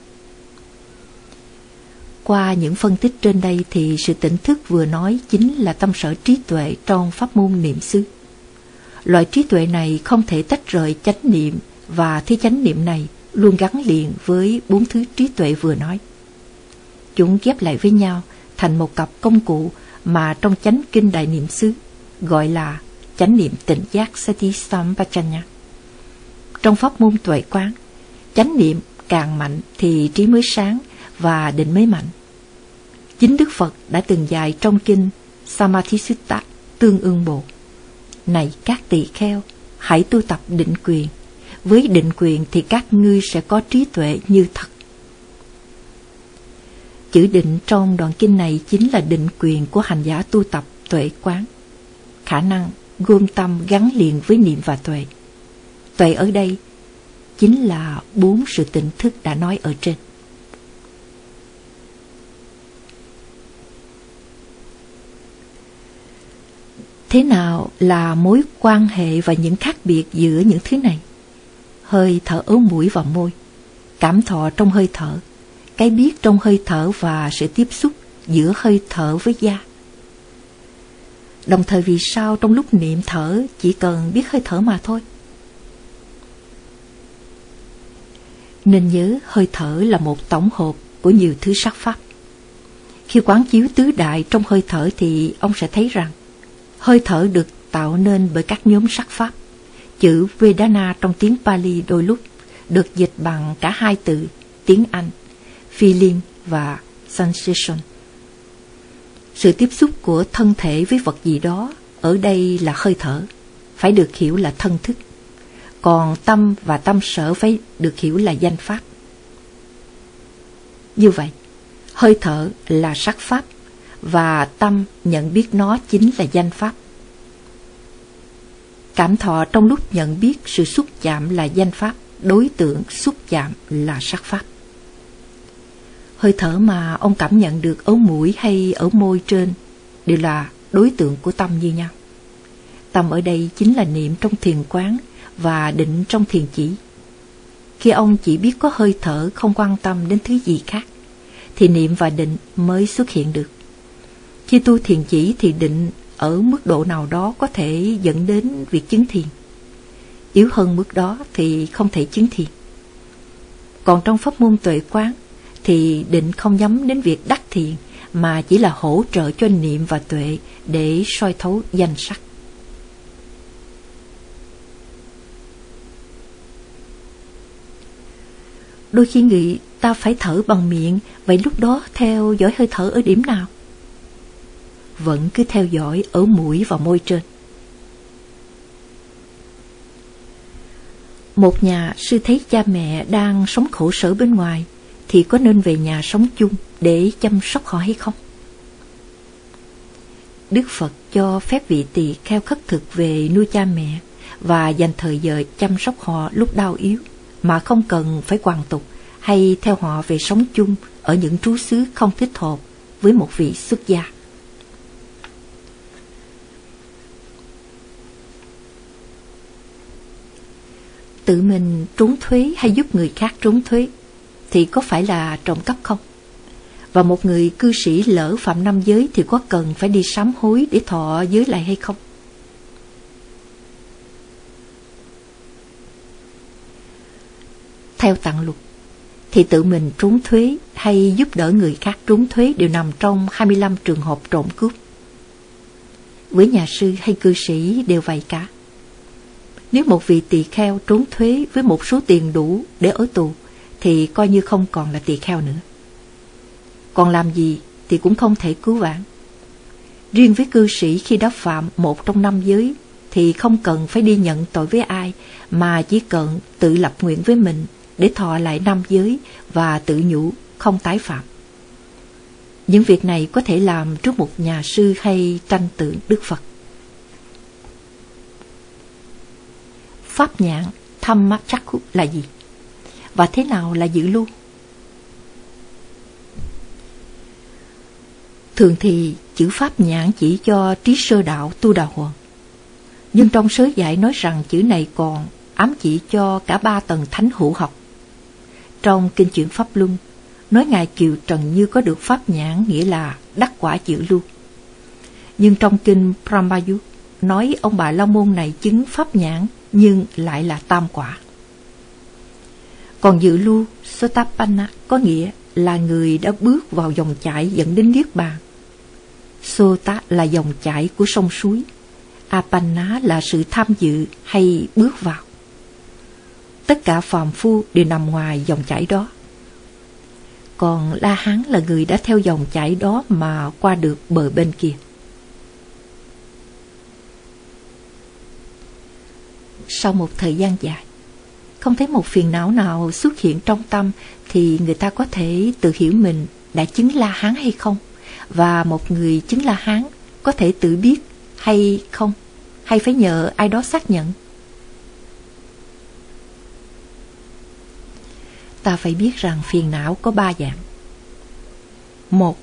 A: Qua những phân tích trên đây thì sự tỉnh thức vừa nói chính là tâm sở trí tuệ trong pháp môn niệm xứ. Loại trí tuệ này không thể tách rời chánh niệm, và thế chánh niệm này luôn gắn liền với bốn thứ trí tuệ vừa nói. Chúng ghép lại với nhau thành một cặp công cụ mà trong chánh kinh Đại Niệm xứ gọi là chánh niệm tỉnh giác Sati Sampachanya. Trong pháp môn tuệ quán, chánh niệm càng mạnh thì trí mới sáng và định mới mạnh. Chính Đức Phật đã từng dạy trong kinh Samadhisutta Tương Ưng Bộ: này các tỳ kheo, hãy tu tập định quyền. Với định quyền thì các ngươi sẽ có trí tuệ như thật. Chữ định trong đoạn kinh này chính là định quyền của hành giả tu tập tuệ quán, khả năng gom tâm gắn liền với niệm và tuệ. Tuệ ở đây chính là bốn sự tỉnh thức đã nói ở trên. Thế nào là mối quan hệ và những khác biệt giữa những thứ này? Hơi thở ở mũi và môi, cảm thọ trong hơi thở, cái biết trong hơi thở và sự tiếp xúc giữa hơi thở với da. Đồng thời vì sao trong lúc niệm thở chỉ cần biết hơi thở mà thôi? Nên nhớ hơi thở là một tổng hợp của nhiều thứ sắc pháp. Khi quán chiếu tứ đại trong hơi thở thì ông sẽ thấy rằng hơi thở được tạo nên bởi các nhóm sắc pháp. Chữ Vedana trong tiếng Pali đôi lúc được dịch bằng cả hai từ tiếng Anh, feeling và sensation. Sự tiếp xúc của thân thể với vật gì đó ở đây là hơi thở, phải được hiểu là thân thức. Còn tâm và tâm sở phải được hiểu là danh pháp. Như vậy, hơi thở là sắc pháp và tâm nhận biết nó chính là danh pháp. Cảm thọ trong lúc nhận biết sự xúc chạm là danh pháp, đối tượng xúc chạm là sắc pháp. Hơi thở mà ông cảm nhận được ở mũi hay ở môi trên đều là đối tượng của tâm như nhau. Tâm ở đây chính là niệm trong thiền quán và định trong thiền chỉ. Khi ông chỉ biết có hơi thở, không quan tâm đến thứ gì khác, thì niệm và định mới xuất hiện được. Khi tu thiền chỉ thì định ở mức độ nào đó có thể dẫn đến việc chứng thiền. Yếu hơn mức đó thì không thể chứng thiền. Còn trong pháp môn tuệ quán thì định không nhắm đến việc đắc thiền, mà chỉ là hỗ trợ cho niệm và tuệ để soi thấu danh sắc. Đôi khi người ta phải thở bằng miệng, vậy lúc đó theo dõi hơi thở ở điểm nào? Vẫn cứ theo dõi ở mũi và môi trên. Một nhà sư thấy cha mẹ đang sống khổ sở bên ngoài thì có nên về nhà sống chung để chăm sóc họ hay không? Đức Phật cho phép vị tỳ kheo khất thực về nuôi cha mẹ và dành thời giờ chăm sóc họ lúc đau yếu, mà không cần phải hoàn tục hay theo họ về sống chung ở những trú xứ không thích hợp với một vị xuất gia. Tự mình trốn thuế hay giúp người khác trốn thuế thì có phải là trộm cắp không? Và một người cư sĩ lỡ phạm năm giới thì có cần phải đi sám hối để thọ giới lại hay không? Theo Tạng Luật thì tự mình trốn thuế hay giúp đỡ người khác trốn thuế đều nằm trong hai mươi lăm trường hợp trộm cướp. Với nhà sư hay cư sĩ đều vậy cả. Nếu một vị tỳ kheo trốn thuế với một số tiền đủ để ở tù thì coi như không còn là tỳ kheo nữa. Còn làm gì thì cũng không thể cứu vãn. Riêng với cư sĩ khi đã phạm một trong năm giới thì không cần phải đi nhận tội với ai, mà chỉ cần tự lập nguyện với mình để thọ lại năm giới và tự nhủ không tái phạm. Những việc này có thể làm trước một nhà sư hay tranh tượng Đức Phật. Pháp nhãn Dhammachakku là gì? Và thế nào là dự lưu? Thường thì chữ pháp nhãn chỉ cho trí sơ đạo tu đà hoàng. Nhưng trong sớ giải nói rằng chữ này còn ám chỉ cho cả ba tầng thánh hữu học. Trong kinh chuyển Pháp Luân, nói Ngài Kiều Trần Như có được pháp nhãn nghĩa là đắc quả dự lưu. Nhưng trong kinh Brahmayut nói ông Bà La Môn này chứng pháp nhãn nhưng lại là tam quả. Còn dự lưu Sotapanna có nghĩa là người đã bước vào dòng chảy dẫn đến Niết Bàn. Sota là dòng chảy của sông suối. Apanna là sự tham dự hay bước vào. Tất cả phàm phu đều nằm ngoài dòng chảy đó. Còn La Hán là người đã theo dòng chảy đó mà qua được bờ bên kia. Sau một thời gian dài, không thấy một phiền não nào xuất hiện trong tâm thì người ta có thể tự hiểu mình đã chứng La Hán hay không. Và một người chứng La Hán có thể tự biết hay không, hay phải nhờ ai đó xác nhận. Ta phải biết rằng phiền não có ba dạng. Một,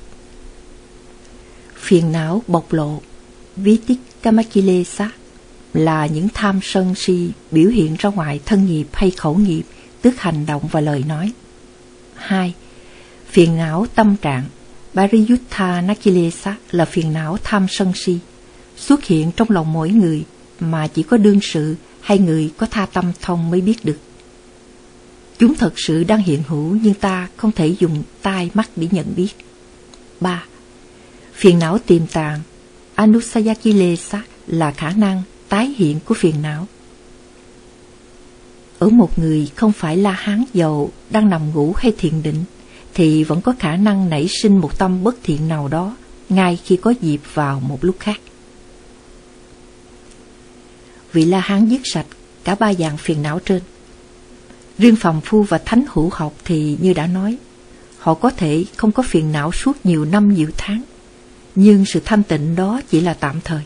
A: phiền não bộc lộ Vitikkamakilesa là những tham sân si biểu hiện ra ngoài thân nghiệp hay khẩu nghiệp, tức hành động và lời nói. Hai, phiền não tâm trạng Pariyutta Nakilesa là phiền não tham sân si, xuất hiện trong lòng mỗi người mà chỉ có đương sự hay người có tha tâm thông mới biết được. Chúng thật sự đang hiện hữu nhưng ta không thể dùng tai mắt để nhận biết. Ba, phiền não tiềm tàng Anusayakilesa là khả năng tái hiện của phiền não. Ở một người không phải La Hán dầu đang nằm ngủ hay thiền định thì vẫn có khả năng nảy sinh một tâm bất thiện nào đó ngay khi có dịp vào một lúc khác. Vị La Hán dứt sạch cả ba dạng phiền não trên. Riêng phàm phu và thánh hữu học thì như đã nói, họ có thể không có phiền não suốt nhiều năm nhiều tháng, nhưng sự thanh tịnh đó chỉ là tạm thời.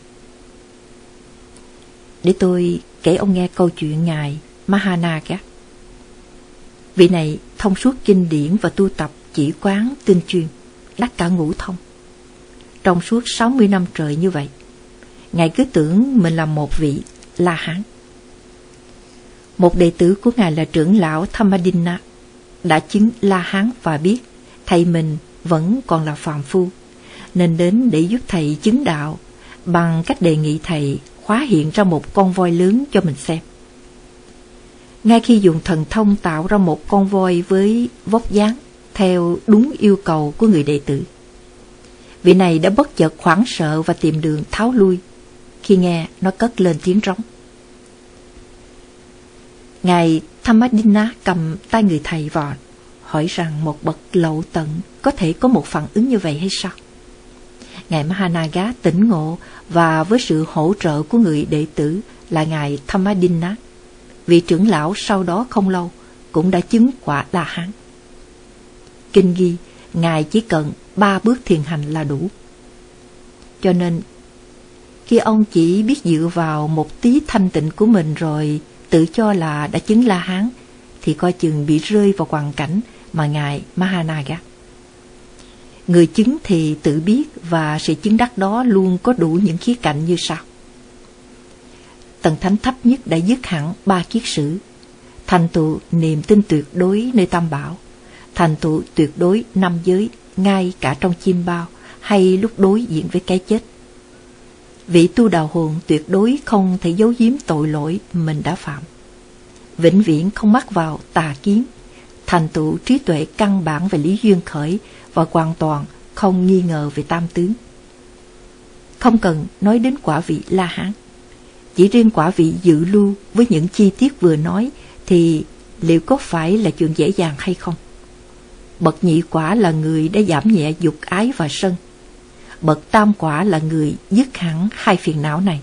A: Để tôi kể ông nghe câu chuyện Ngài Mahanaga. Vị này thông suốt kinh điển và tu tập chỉ quán tinh chuyên, đắc cả ngũ thông. Trong suốt sáu mươi năm trời như vậy, Ngài cứ tưởng mình là một vị La Hán. Một đệ tử của Ngài là trưởng lão Thammadinna đã chứng La Hán và biết thầy mình vẫn còn là phàm phu, nên đến để giúp thầy chứng đạo bằng cách đề nghị thầy hóa hiện ra một con voi lớn cho mình xem. Ngay khi dùng thần thông tạo ra một con voi với vóc dáng theo đúng yêu cầu của người đệ tử, vị này đã bất chợt hoảng sợ và tìm đường tháo lui khi nghe nó cất lên tiếng rống. Ngài Thammadinna cầm tay người thầy vò, hỏi rằng một bậc lậu tận có thể có một phản ứng như vậy hay sao? Ngài Mahanaga tỉnh ngộ và với sự hỗ trợ của người đệ tử là Ngài Thammadinna, vị trưởng lão sau đó không lâu cũng đã chứng quả La Hán. Kinh ghi Ngài chỉ cần ba bước thiền hành là đủ. Cho nên khi ông chỉ biết dựa vào một tí thanh tịnh của mình rồi tự cho là đã chứng La Hán thì coi chừng bị rơi vào hoàn cảnh mà Ngài Mahanaga. Người chứng thì tự biết và sự chứng đắc đó luôn có đủ những khía cạnh như sau. Tầng thánh thấp nhất đã dứt hẳn ba kiết sử, thành tựu niềm tin tuyệt đối nơi Tam Bảo, thành tựu tuyệt đối năm giới ngay cả trong chim bao hay lúc đối diện với cái chết. Vị tu đào hồn tuyệt đối không thể giấu giếm tội lỗi mình đã phạm, vĩnh viễn không mắc vào tà kiến, thành tựu trí tuệ căn bản về lý duyên khởi và hoàn toàn không nghi ngờ về tam tướng. Không cần nói đến quả vị La Hán, chỉ riêng quả vị dự lưu với những chi tiết vừa nói thì liệu có phải là chuyện dễ dàng hay không? Bậc nhị quả là người đã giảm nhẹ dục ái và sân. Bậc tam quả là người dứt hẳn hai phiền não này.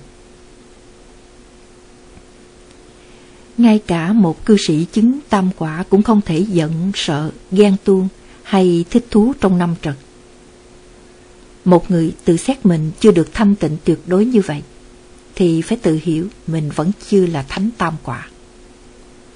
A: Ngay cả một cư sĩ chứng tam quả cũng không thể giận, sợ, ghen tuông hay thích thú trong năm trần. Một người tự xét mình chưa được thanh tịnh tuyệt đối như vậy thì phải tự hiểu mình vẫn chưa là thánh tam quả.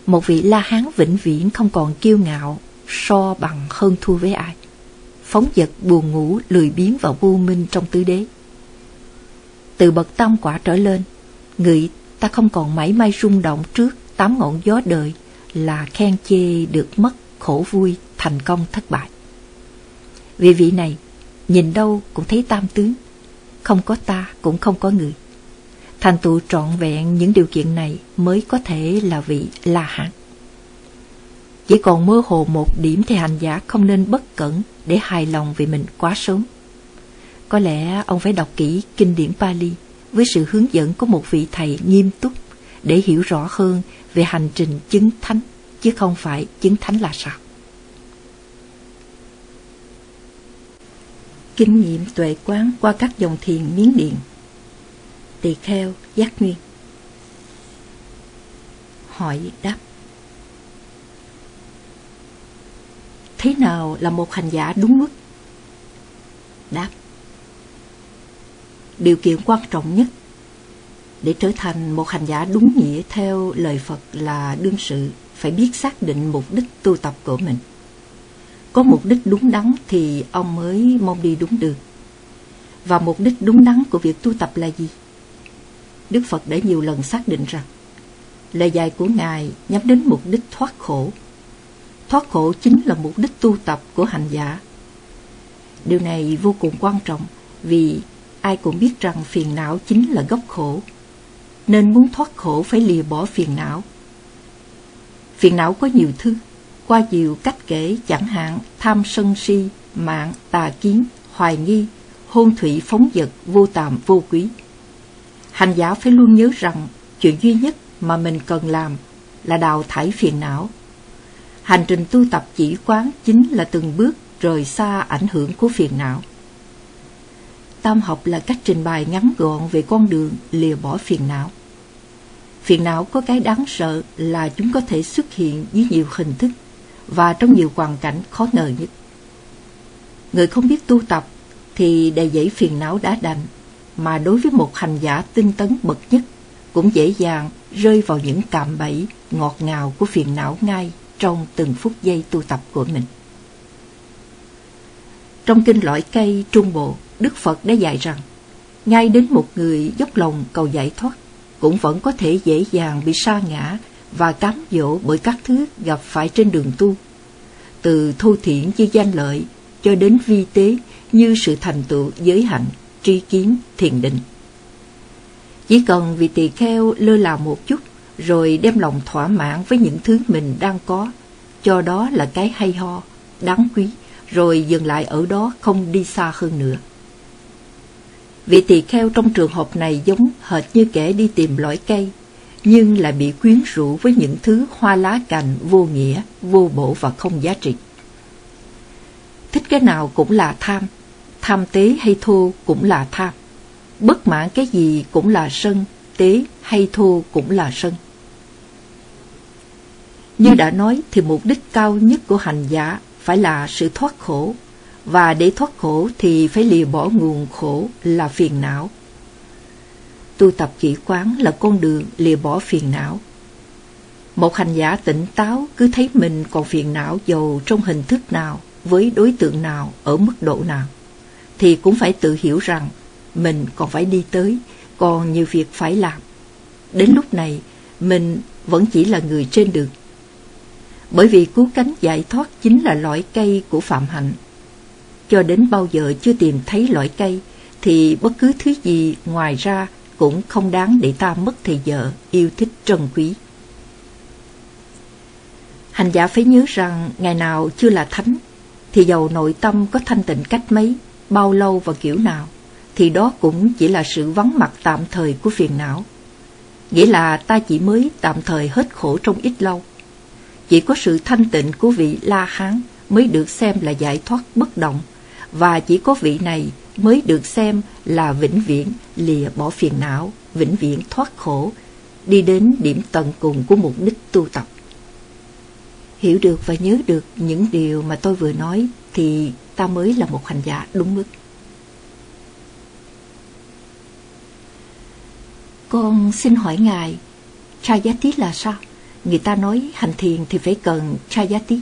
A: một vị La Hán vĩnh viễn không còn kiêu ngạo, so bằng hơn thua với ai, phóng dật buồn ngủ lười biếng và vô minh trong tứ đế. Từ bậc tam quả trở lên, người ta không còn mảy may rung động trước tám ngọn gió đời là khen chê được mất, khổ vui, thành công thất bại. Vì vị này, nhìn đâu cũng thấy tam tướng, không có ta cũng không có người. Thành tựu trọn vẹn những điều kiện này mới có thể là vị La Hán. Chỉ còn mơ hồ một điểm thì hành giả không nên bất cẩn để hài lòng vì mình quá sớm. Có lẽ ông phải đọc kỹ kinh điển Pali với sự hướng dẫn của một vị thầy nghiêm túc để hiểu rõ hơn về hành trình chứng thánh, chứ không phải chứng thánh là sao. Kinh nghiệm tuệ quán qua các dòng thiền Miến Điện. Tỳ kheo Giác Nguyên. Hỏi đáp: thế nào là một hành giả đúng mức? Đáp: điều kiện quan trọng nhất để trở thành một hành giả đúng nghĩa theo lời Phật là đương sự phải biết xác định mục đích tu tập của mình. Có mục đích đúng đắn thì ông mới mong đi đúng đường. Và mục đích đúng đắn của việc tu tập là gì? Đức Phật đã nhiều lần xác định rằng lời dạy của Ngài nhắm đến mục đích thoát khổ. Thoát khổ chính là mục đích tu tập của hành giả. Điều này vô cùng quan trọng vì ai cũng biết rằng phiền não chính là gốc khổ. Nên muốn thoát khổ phải lìa bỏ phiền não. Phiền não có nhiều thứ, qua nhiều cách kể, chẳng hạn tham sân si, mạn, tà kiến, hoài nghi, hôn thủy phóng dật, vô tàm vô quý. Hành giả phải luôn nhớ rằng chuyện duy nhất mà mình cần làm là đào thải phiền não. Hành trình tu tập chỉ quán chính là từng bước rời xa ảnh hưởng của phiền não. Tam học là cách trình bày ngắn gọn về con đường lìa bỏ phiền não. Phiền não có cái đáng sợ là chúng có thể xuất hiện dưới nhiều hình thức và trong nhiều hoàn cảnh khó ngờ nhất. Người không biết tu tập thì đầy dẫy phiền não đã đành, mà đối với một hành giả tinh tấn bậc nhất cũng dễ dàng rơi vào những cạm bẫy ngọt ngào của phiền não ngay trong từng phút giây tu tập của mình. Trong kinh Lõi Cây Trung Bộ, Đức Phật đã dạy rằng ngay đến một người dốc lòng cầu giải thoát cũng vẫn có thể dễ dàng bị sa ngã và cám dỗ bởi các thứ gặp phải trên đường tu, từ thô thiển như danh lợi cho đến vi tế như sự thành tựu giới hạnh, tri kiến, thiền định. Chỉ cần vị tỳ kheo lơ là một chút rồi đem lòng thỏa mãn với những thứ mình đang có, cho đó là cái hay ho, đáng quý, rồi dừng lại ở đó không đi xa hơn nữa. Vị tỳ kheo trong trường hợp này giống hệt như kẻ đi tìm lõi cây, nhưng lại bị quyến rũ với những thứ hoa lá cành vô nghĩa, vô bổ và không giá trị. Thích cái nào cũng là tham, tham tế hay thô cũng là tham, bất mãn cái gì cũng là sân, tế hay thô cũng là sân. Như đã nói thì mục đích cao nhất của hành giả phải là sự thoát khổ, và để thoát khổ thì phải lìa bỏ nguồn khổ là phiền não. Tu tập chỉ quán là con đường lìa bỏ phiền não. Một hành giả tỉnh táo cứ thấy mình còn phiền não dầu trong hình thức nào, với đối tượng nào, ở mức độ nào, thì cũng phải tự hiểu rằng mình còn phải đi tới, còn nhiều việc phải làm. Đến lúc này, mình vẫn chỉ là người trên đường. Bởi vì cứu cánh giải thoát chính là lõi cây của phạm hạnh. Cho đến bao giờ chưa tìm thấy lõi cây, thì bất cứ thứ gì ngoài ra cũng không đáng để ta mất thời giờ yêu thích trân quý. Hành giả phải nhớ rằng ngày nào chưa là thánh, thì dầu nội tâm có thanh tịnh cách mấy, bao lâu và kiểu nào, thì đó cũng chỉ là sự vắng mặt tạm thời của phiền não. Nghĩa là ta chỉ mới tạm thời hết khổ trong ít lâu. Chỉ có sự thanh tịnh của vị La Hán mới được xem là giải thoát bất động, và chỉ có vị này mới được xem là vĩnh viễn lìa bỏ phiền não, vĩnh viễn thoát khổ, đi đến điểm tận cùng của mục đích tu tập. Hiểu được và nhớ được những điều mà tôi vừa nói thì ta mới là một hành giả đúng mức. Con xin hỏi Ngài, Trayati là sao? người ta nói hành thiền thì phải cần Chayati.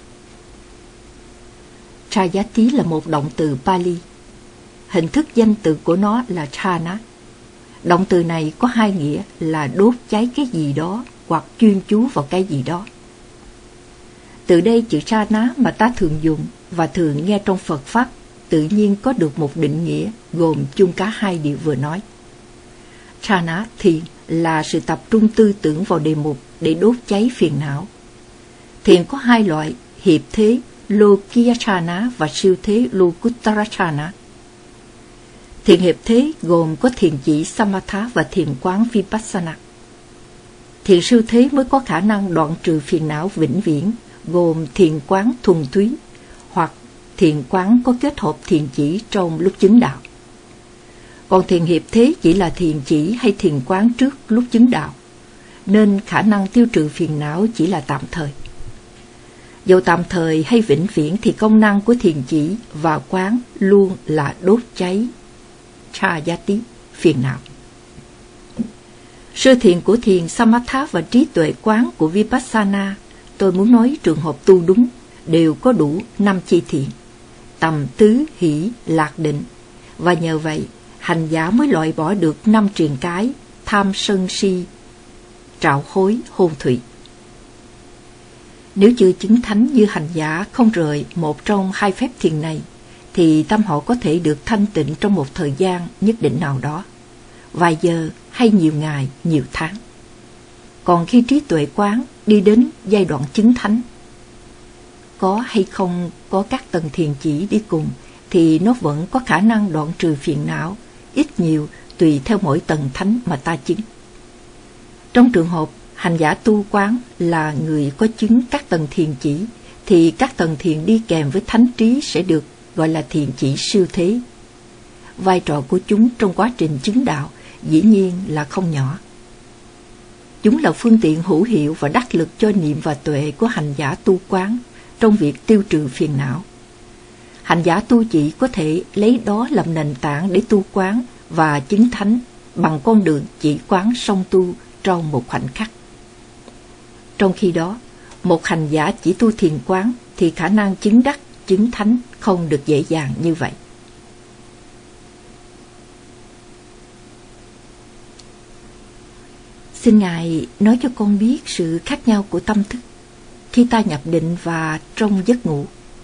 A: Chayati là một động từ Pali. Hình thức danh từ của nó là Chana. Động từ này có hai nghĩa là đốt cháy cái gì đó hoặc chuyên chú vào cái gì đó. Từ đây chữ Chana mà ta thường dùng và thường nghe trong Phật Pháp tự nhiên có được một định nghĩa gồm chung cả hai điều vừa nói. Chana, thiền, là sự tập trung tư tưởng vào đề mục để đốt cháy phiền não. Thiền có hai loại, hiệp thế Lokiyachana và siêu thế Lokuttarachana. Thiền hiệp thế gồm có thiền chỉ Samatha và thiền quán Vipassana. Thiền siêu thế mới có khả năng đoạn trừ phiền não vĩnh viễn, gồm thiền quán thuần túy hoặc thiền quán có kết hợp thiền chỉ trong lúc chứng đạo. Còn thiền hiệp thế chỉ là thiền chỉ hay thiền quán trước lúc chứng đạo, nên khả năng tiêu trừ phiền não chỉ là tạm thời. Dầu tạm thời hay vĩnh viễn thì công năng của thiền chỉ và quán luôn là đốt cháy Chayati, phiền não. Sơ thiền của thiền Samatha và trí tuệ quán của Vipassana, tôi muốn nói trường hợp tu đúng, đều có đủ năm chi thiện, tầm tứ hỷ lạc định, và nhờ vậy hành giả mới loại bỏ được năm triền cái tham sân si, trạo hối, hôn thủy. Nếu chưa chứng thánh như hành giả không rời một trong hai phép thiền này, thì tâm họ có thể được thanh tịnh trong một thời gian nhất định nào đó, vài giờ hay nhiều ngày, nhiều tháng. Còn khi trí tuệ quán đi đến giai đoạn chứng thánh, có hay không có các tầng thiền chỉ đi cùng, thì nó vẫn có khả năng đoạn trừ phiền não, ít nhiều tùy theo mỗi tầng thánh mà ta chứng. Trong trường hợp hành giả tu quán là người có chứng các tầng thiền chỉ, thì các tầng thiền đi kèm với thánh trí sẽ được gọi là thiền chỉ siêu thế. Vai trò của chúng trong quá trình chứng đạo dĩ nhiên là không nhỏ. Chúng là phương tiện hữu hiệu và đắc lực cho niệm và tuệ của hành giả tu quán trong việc tiêu trừ phiền não. Hành giả tu chỉ có thể lấy đó làm nền tảng để tu quán và chứng thánh bằng con đường chỉ quán song tu trong một khoảnh khắc. Trong khi đó, một hành giả chỉ tu thiền quán thì khả năng chứng đắc, chứng thánh không được dễ dàng như vậy. Xin Ngài nói cho con biết sự khác nhau của tâm thức khi ta nhập định và trong giấc ngủ.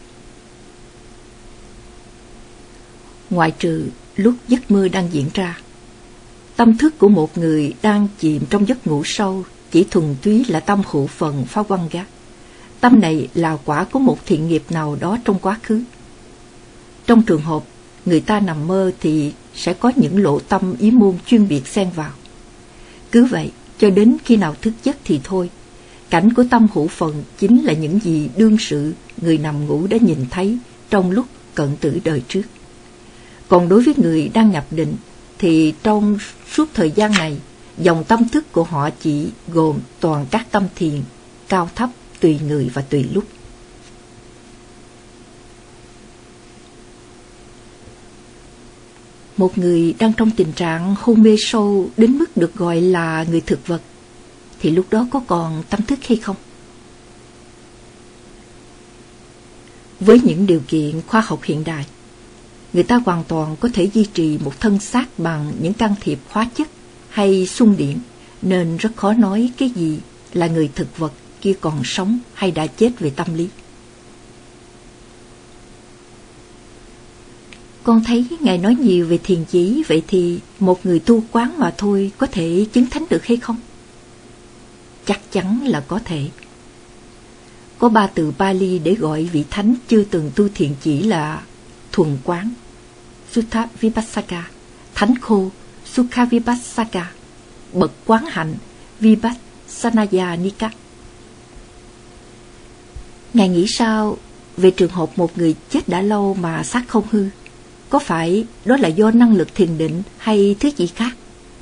A: Ngoại trừ lúc giấc mơ đang diễn ra, tâm thức của một người đang chìm trong giấc ngủ sâu chỉ thuần túy là tâm hữu phần phá quăng gác. Tâm này là quả của một thiện nghiệp nào đó trong quá khứ. Trong trường hợp người ta nằm mơ thì sẽ có những lộ tâm ý môn chuyên biệt xen vào. Cứ vậy, cho đến khi nào thức giấc thì thôi, cảnh của tâm hữu phần chính là những gì đương sự người nằm ngủ đã nhìn thấy trong lúc cận tử đời trước. Còn đối với người đang nhập định thì trong suốt thời gian này, dòng tâm thức của họ chỉ gồm toàn các tâm thiền, cao thấp, tùy người và tùy lúc. Một người đang trong tình trạng hôn mê sâu đến mức được gọi là người thực vật, thì lúc đó có còn tâm thức hay không? Với những điều kiện khoa học hiện đại, người ta hoàn toàn có thể duy trì một thân xác bằng những can thiệp hóa chất hay xung điện, nên rất khó nói cái gì là người thực vật kia còn sống hay đã chết về tâm lý. Con thấy Ngài nói nhiều về thiền chỉ, vậy thì một người tu quán mà thôi có thể chứng thánh được hay không? Chắc chắn là có thể. Có ba từ Pali để gọi vị thánh chưa từng tu thiền chỉ là thuần quán, Sutta Vipassaka, thánh khô, Sukha Vipassaka, bậc quán hạnh, Vipassanaya Nika. Ngài nghĩ sao về trường hợp một người chết đã lâu mà xác không hư? Có phải đó là do năng lực thiền định hay thứ gì khác?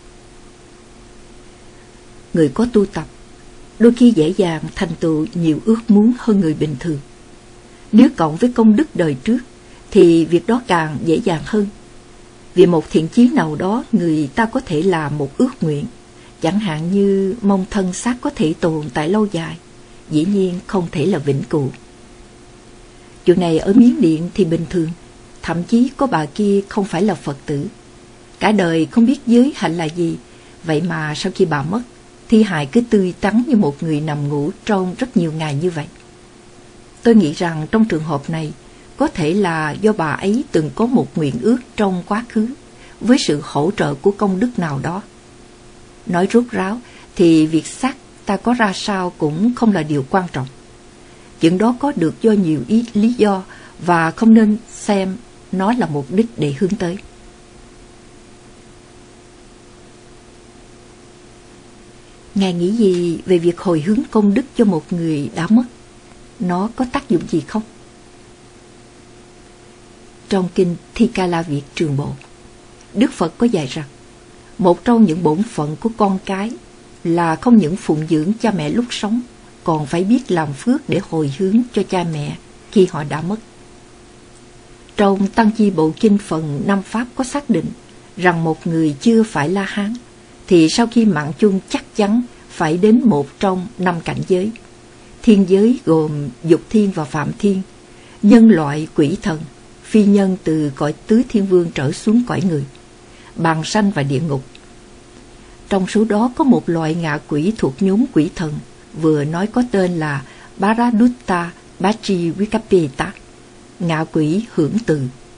A: Người có tu tập đôi khi dễ dàng thành tựu nhiều ước muốn hơn người bình thường. Nếu cộng với công đức đời trước thì việc đó càng dễ dàng hơn. Vì một thiện chí nào đó người ta có thể làm một ước nguyện, chẳng hạn như mong thân xác có thể tồn tại lâu dài, dĩ nhiên không thể là vĩnh cửu. Chuyện này ở Miến Điện thì bình thường, thậm chí có bà kia không phải là Phật tử, cả đời không biết giới hạnh là gì, vậy mà sau khi bà mất, thi hài cứ tươi tắn như một người nằm ngủ trong rất nhiều ngày như vậy. Tôi nghĩ rằng trong trường hợp này, có thể là do bà ấy từng có một nguyện ước trong quá khứ, với sự hỗ trợ của công đức nào đó. Nói rốt ráo thì việc xác ta có ra sao cũng không là điều quan trọng. Chuyện đó có được do nhiều ý lý do và không nên xem nó là mục đích để hướng tới. Ngài nghĩ gì về việc hồi hướng công đức cho một người đã mất? Nó có tác dụng gì không? Trong kinh Thi Ca La Việt Trường Bộ, Đức Phật có dạy rằng một trong những bổn phận của con cái là không những phụng dưỡng cha mẹ lúc sống, còn phải biết làm phước để hồi hướng cho cha mẹ khi họ đã mất. Trong Tăng Chi Bộ Kinh phần Năm Pháp có xác định rằng một người chưa phải La Hán thì sau khi mạng chung chắc chắn phải đến một trong năm cảnh giới. Thiên giới gồm dục thiên và phạm thiên, nhân loại, quỷ thần, phi nhân từ cõi tứ thiên vương trở xuống cõi người, bàng sanh và địa ngục. Trong số đó có một loại ngạ quỷ thuộc nhóm quỷ thần, vừa nói có tên là Paradutta Pachivikapeta, ngạ quỷ hưởng từ.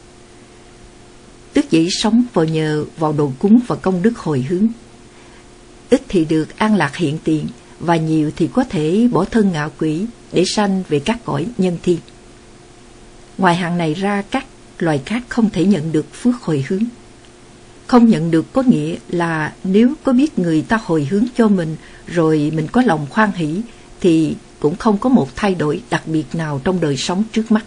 A: Tức dĩ sống vào nhờ vào đồ cúng và công đức hồi hướng. Ít thì được an lạc hiện tiền, và nhiều thì có thể bỏ thân ngạ quỷ để sanh về các cõi nhân thiên. Ngoài hàng này ra, các loài khác không thể nhận được phước hồi hướng. Không nhận được có nghĩa là nếu có biết người ta hồi hướng cho mình rồi mình có lòng hoan hỷ thì cũng không có một thay đổi đặc biệt nào trong đời sống trước mắt.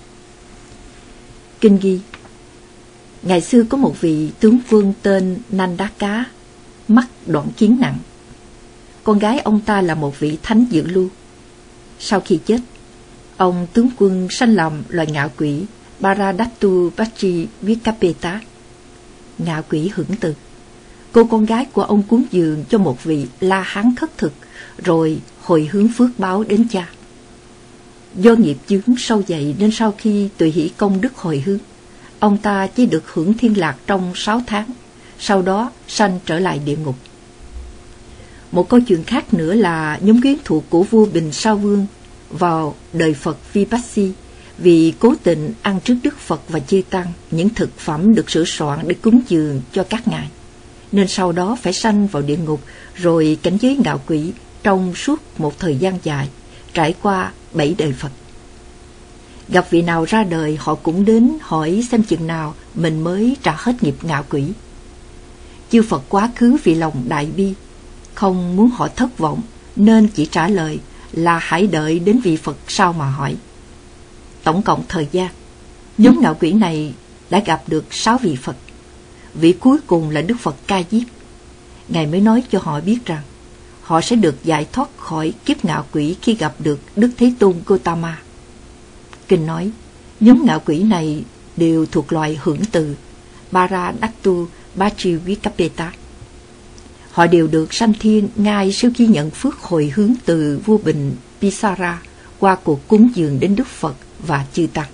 A: Kinh ghi: ngày xưa có một vị tướng vương tên Nandaka, mắc đoạn kiến nặng. Con gái ông ta là một vị thánh dự lưu. Sau khi chết, ông tướng quân sanh làm loài ngạ quỷ Paradattu Pachivikapeta, ngạ quỷ hưởng từ. Cô con gái của ông cúng dường cho một vị La Hán khất thực, rồi hồi hướng phước báo đến cha. Do nghiệp chướng sâu dày nên sau khi tùy hỷ công đức hồi hướng, ông ta chỉ được hưởng thiên lạc trong sáu tháng, sau đó sanh trở lại địa ngục. Một câu chuyện khác nữa là nhóm quyến thuộc của vua Bình Sa Vương vào đời Phật Vipassi vì cố tình ăn trước Đức Phật và chư tăng những thực phẩm được sửa soạn để cúng dường cho các ngài, nên sau đó phải sanh vào địa ngục rồi cảnh giới ngạo quỷ trong suốt một thời gian dài, trải qua bảy đời Phật. Gặp vị nào ra đời, họ cũng đến hỏi xem chừng nào mình mới trả hết nghiệp ngạo quỷ. Chư Phật quá khứ vì lòng đại bi, không muốn họ thất vọng, nên chỉ trả lời là hãy đợi đến vị Phật sau mà hỏi. Tổng cộng thời gian, nhóm ngạo quỷ này đã gặp được sáu vị Phật. Vị cuối cùng là Đức Phật Ca Diếp. Ngài mới nói cho họ biết rằng họ sẽ được giải thoát khỏi kiếp ngạo quỷ khi gặp được Đức Thế Tôn Gautama. Kinh nói, nhóm ngạo quỷ này đều thuộc loại hưởng từ Paradattu Pachivikapeta. Họ đều được sanh thiên ngay sau khi nhận phước hồi hướng từ vua Bình Pisara qua cuộc cúng dường đến Đức Phật và chư tăng.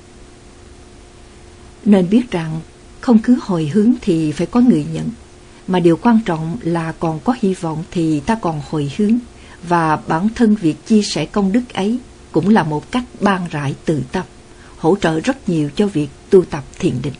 A: Nên biết rằng không cứ hồi hướng thì phải có người nhận, mà điều quan trọng là còn có hy vọng thì ta còn hồi hướng, và bản thân việc chia sẻ công đức ấy cũng là một cách ban rải từ tâm, hỗ trợ rất nhiều cho việc tu tập thiền định.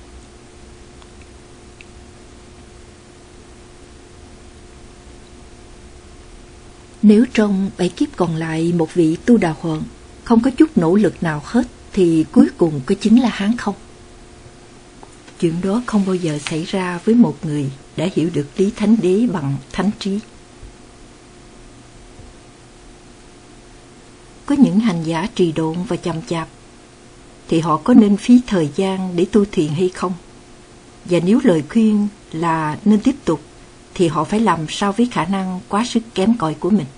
A: Nếu trong bảy kiếp còn lại một vị tu đà hoàng không có chút nỗ lực nào hết thì cuối cùng có chứng La Hán không? Chuyện đó không bao giờ xảy ra với một người đã hiểu được lý thánh đế bằng thánh trí. Có những hành giả trì độn và chậm chạp, thì họ có nên phí thời gian để tu thiền hay không? Và nếu lời khuyên là nên tiếp tục, thì họ phải làm sao với khả năng quá sức kém cỏi của mình?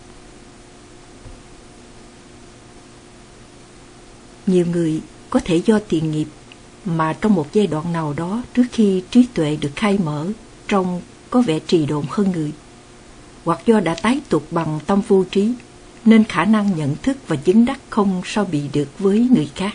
A: Nhiều người có thể do tiền nghiệp mà trong một giai đoạn nào đó trước khi trí tuệ được khai mở trông có vẻ trì độn hơn người, hoặc do đã tái tục bằng tâm vô trí, nên khả năng nhận thức và chứng đắc không so bì được với người khác.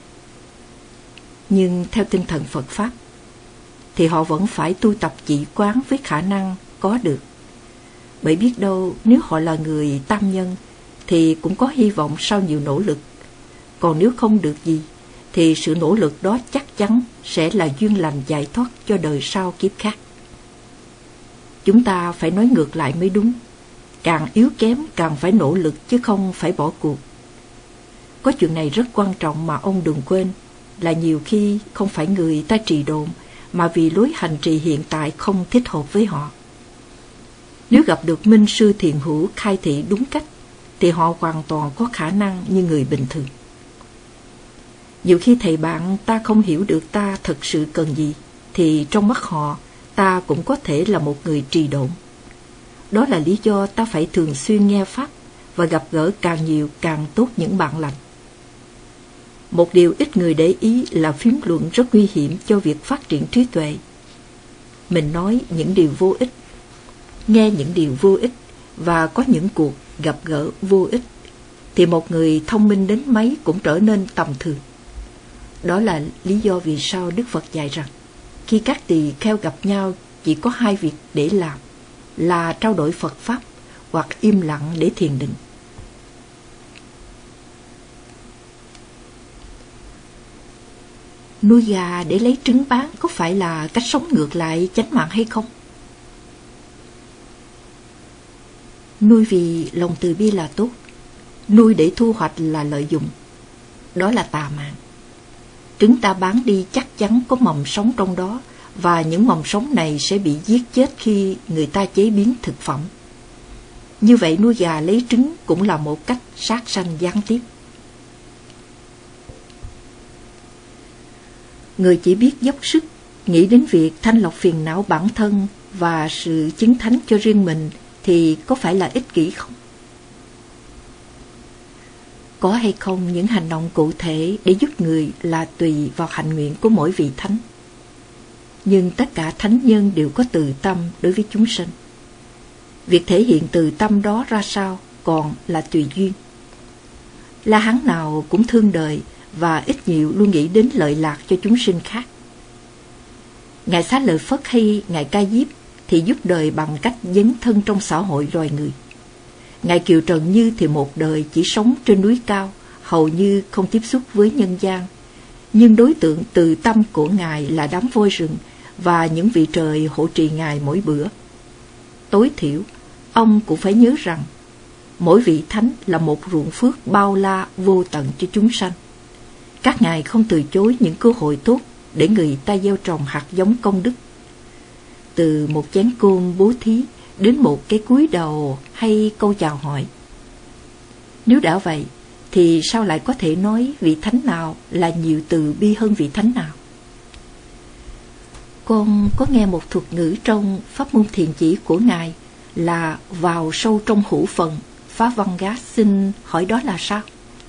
A: Nhưng theo tinh thần Phật Pháp, thì họ vẫn phải tu tập chỉ quán với khả năng có được. Bởi biết đâu nếu họ là người tam nhân thì cũng có hy vọng sau nhiều nỗ lực. Còn nếu không được gì thì sự nỗ lực đó chắc chắn sẽ là duyên lành giải thoát cho đời sau kiếp khác. Chúng ta phải nói ngược lại mới đúng. Càng yếu kém càng phải nỗ lực chứ không phải bỏ cuộc. Có chuyện này rất quan trọng mà ông đừng quên, là nhiều khi không phải người ta trì độn, mà vì lối hành trì hiện tại không thích hợp với họ. Nếu gặp được minh sư thiện hữu khai thị đúng cách, thì họ hoàn toàn có khả năng như người bình thường. Nhiều khi thầy bạn ta không hiểu được ta thực sự cần gì, thì trong mắt họ, ta cũng có thể là một người trì độn. Đó là lý do ta phải thường xuyên nghe Pháp và gặp gỡ càng nhiều càng tốt những bạn lành. Một điều ít người để ý là phím luận rất nguy hiểm cho việc phát triển trí tuệ. Mình nói những điều vô ích, nghe những điều vô ích và có những cuộc gặp gỡ vô ích, thì một người thông minh đến mấy cũng trở nên tầm thường. Đó là lý do vì sao Đức Phật dạy rằng, khi các tỳ kheo gặp nhau chỉ có hai việc để làm, là trao đổi Phật Pháp hoặc im lặng để thiền định. Nuôi gà để lấy trứng bán có phải là cách sống ngược lại chánh mạng hay không? Nuôi vì lòng từ bi là tốt, nuôi để thu hoạch là lợi dụng. Đó là tà mạng. Trứng ta bán đi chắc chắn có mầm sống trong đó, và những mầm sống này sẽ bị giết chết khi người ta chế biến thực phẩm. Như vậy nuôi gà lấy trứng cũng là một cách sát sanh gián tiếp. Người chỉ biết dốc sức nghĩ đến việc thanh lọc phiền não bản thân và sự chứng thánh cho riêng mình thì có phải là ích kỷ không? Có hay không những hành động cụ thể để giúp người là tùy vào hạnh nguyện của mỗi vị thánh. Nhưng tất cả thánh nhân đều có từ tâm đối với chúng sinh. Việc thể hiện từ tâm đó ra sao còn là tùy duyên. La Hán nào cũng thương đời và ít nhiều luôn nghĩ đến lợi lạc cho chúng sinh khác. Ngài Xá Lợi Phất hay Ngài Ca Diếp thì giúp đời bằng cách dấn thân trong xã hội loài người. Ngài Kiều Trần Như thì một đời chỉ sống trên núi cao, hầu như không tiếp xúc với nhân gian. Nhưng đối tượng từ tâm của Ngài là đám voi rừng và những vị trời hộ trì Ngài mỗi bữa. Tối thiểu, ông cũng phải nhớ rằng mỗi vị thánh là một ruộng phước bao la vô tận cho chúng sanh. Các ngài không từ chối những cơ hội tốt để người ta gieo trồng hạt giống công đức. Từ một chén cơm bố thí đến một cái cúi đầu hay câu chào hỏi. Nếu đã vậy, thì sao lại có thể nói vị thánh nào là nhiều từ bi hơn vị thánh nào? Con có nghe một thuật ngữ trong pháp môn thiền chỉ của Ngài là vào sâu trong hữu phận. Phá Văn Gá xin hỏi đó là sao?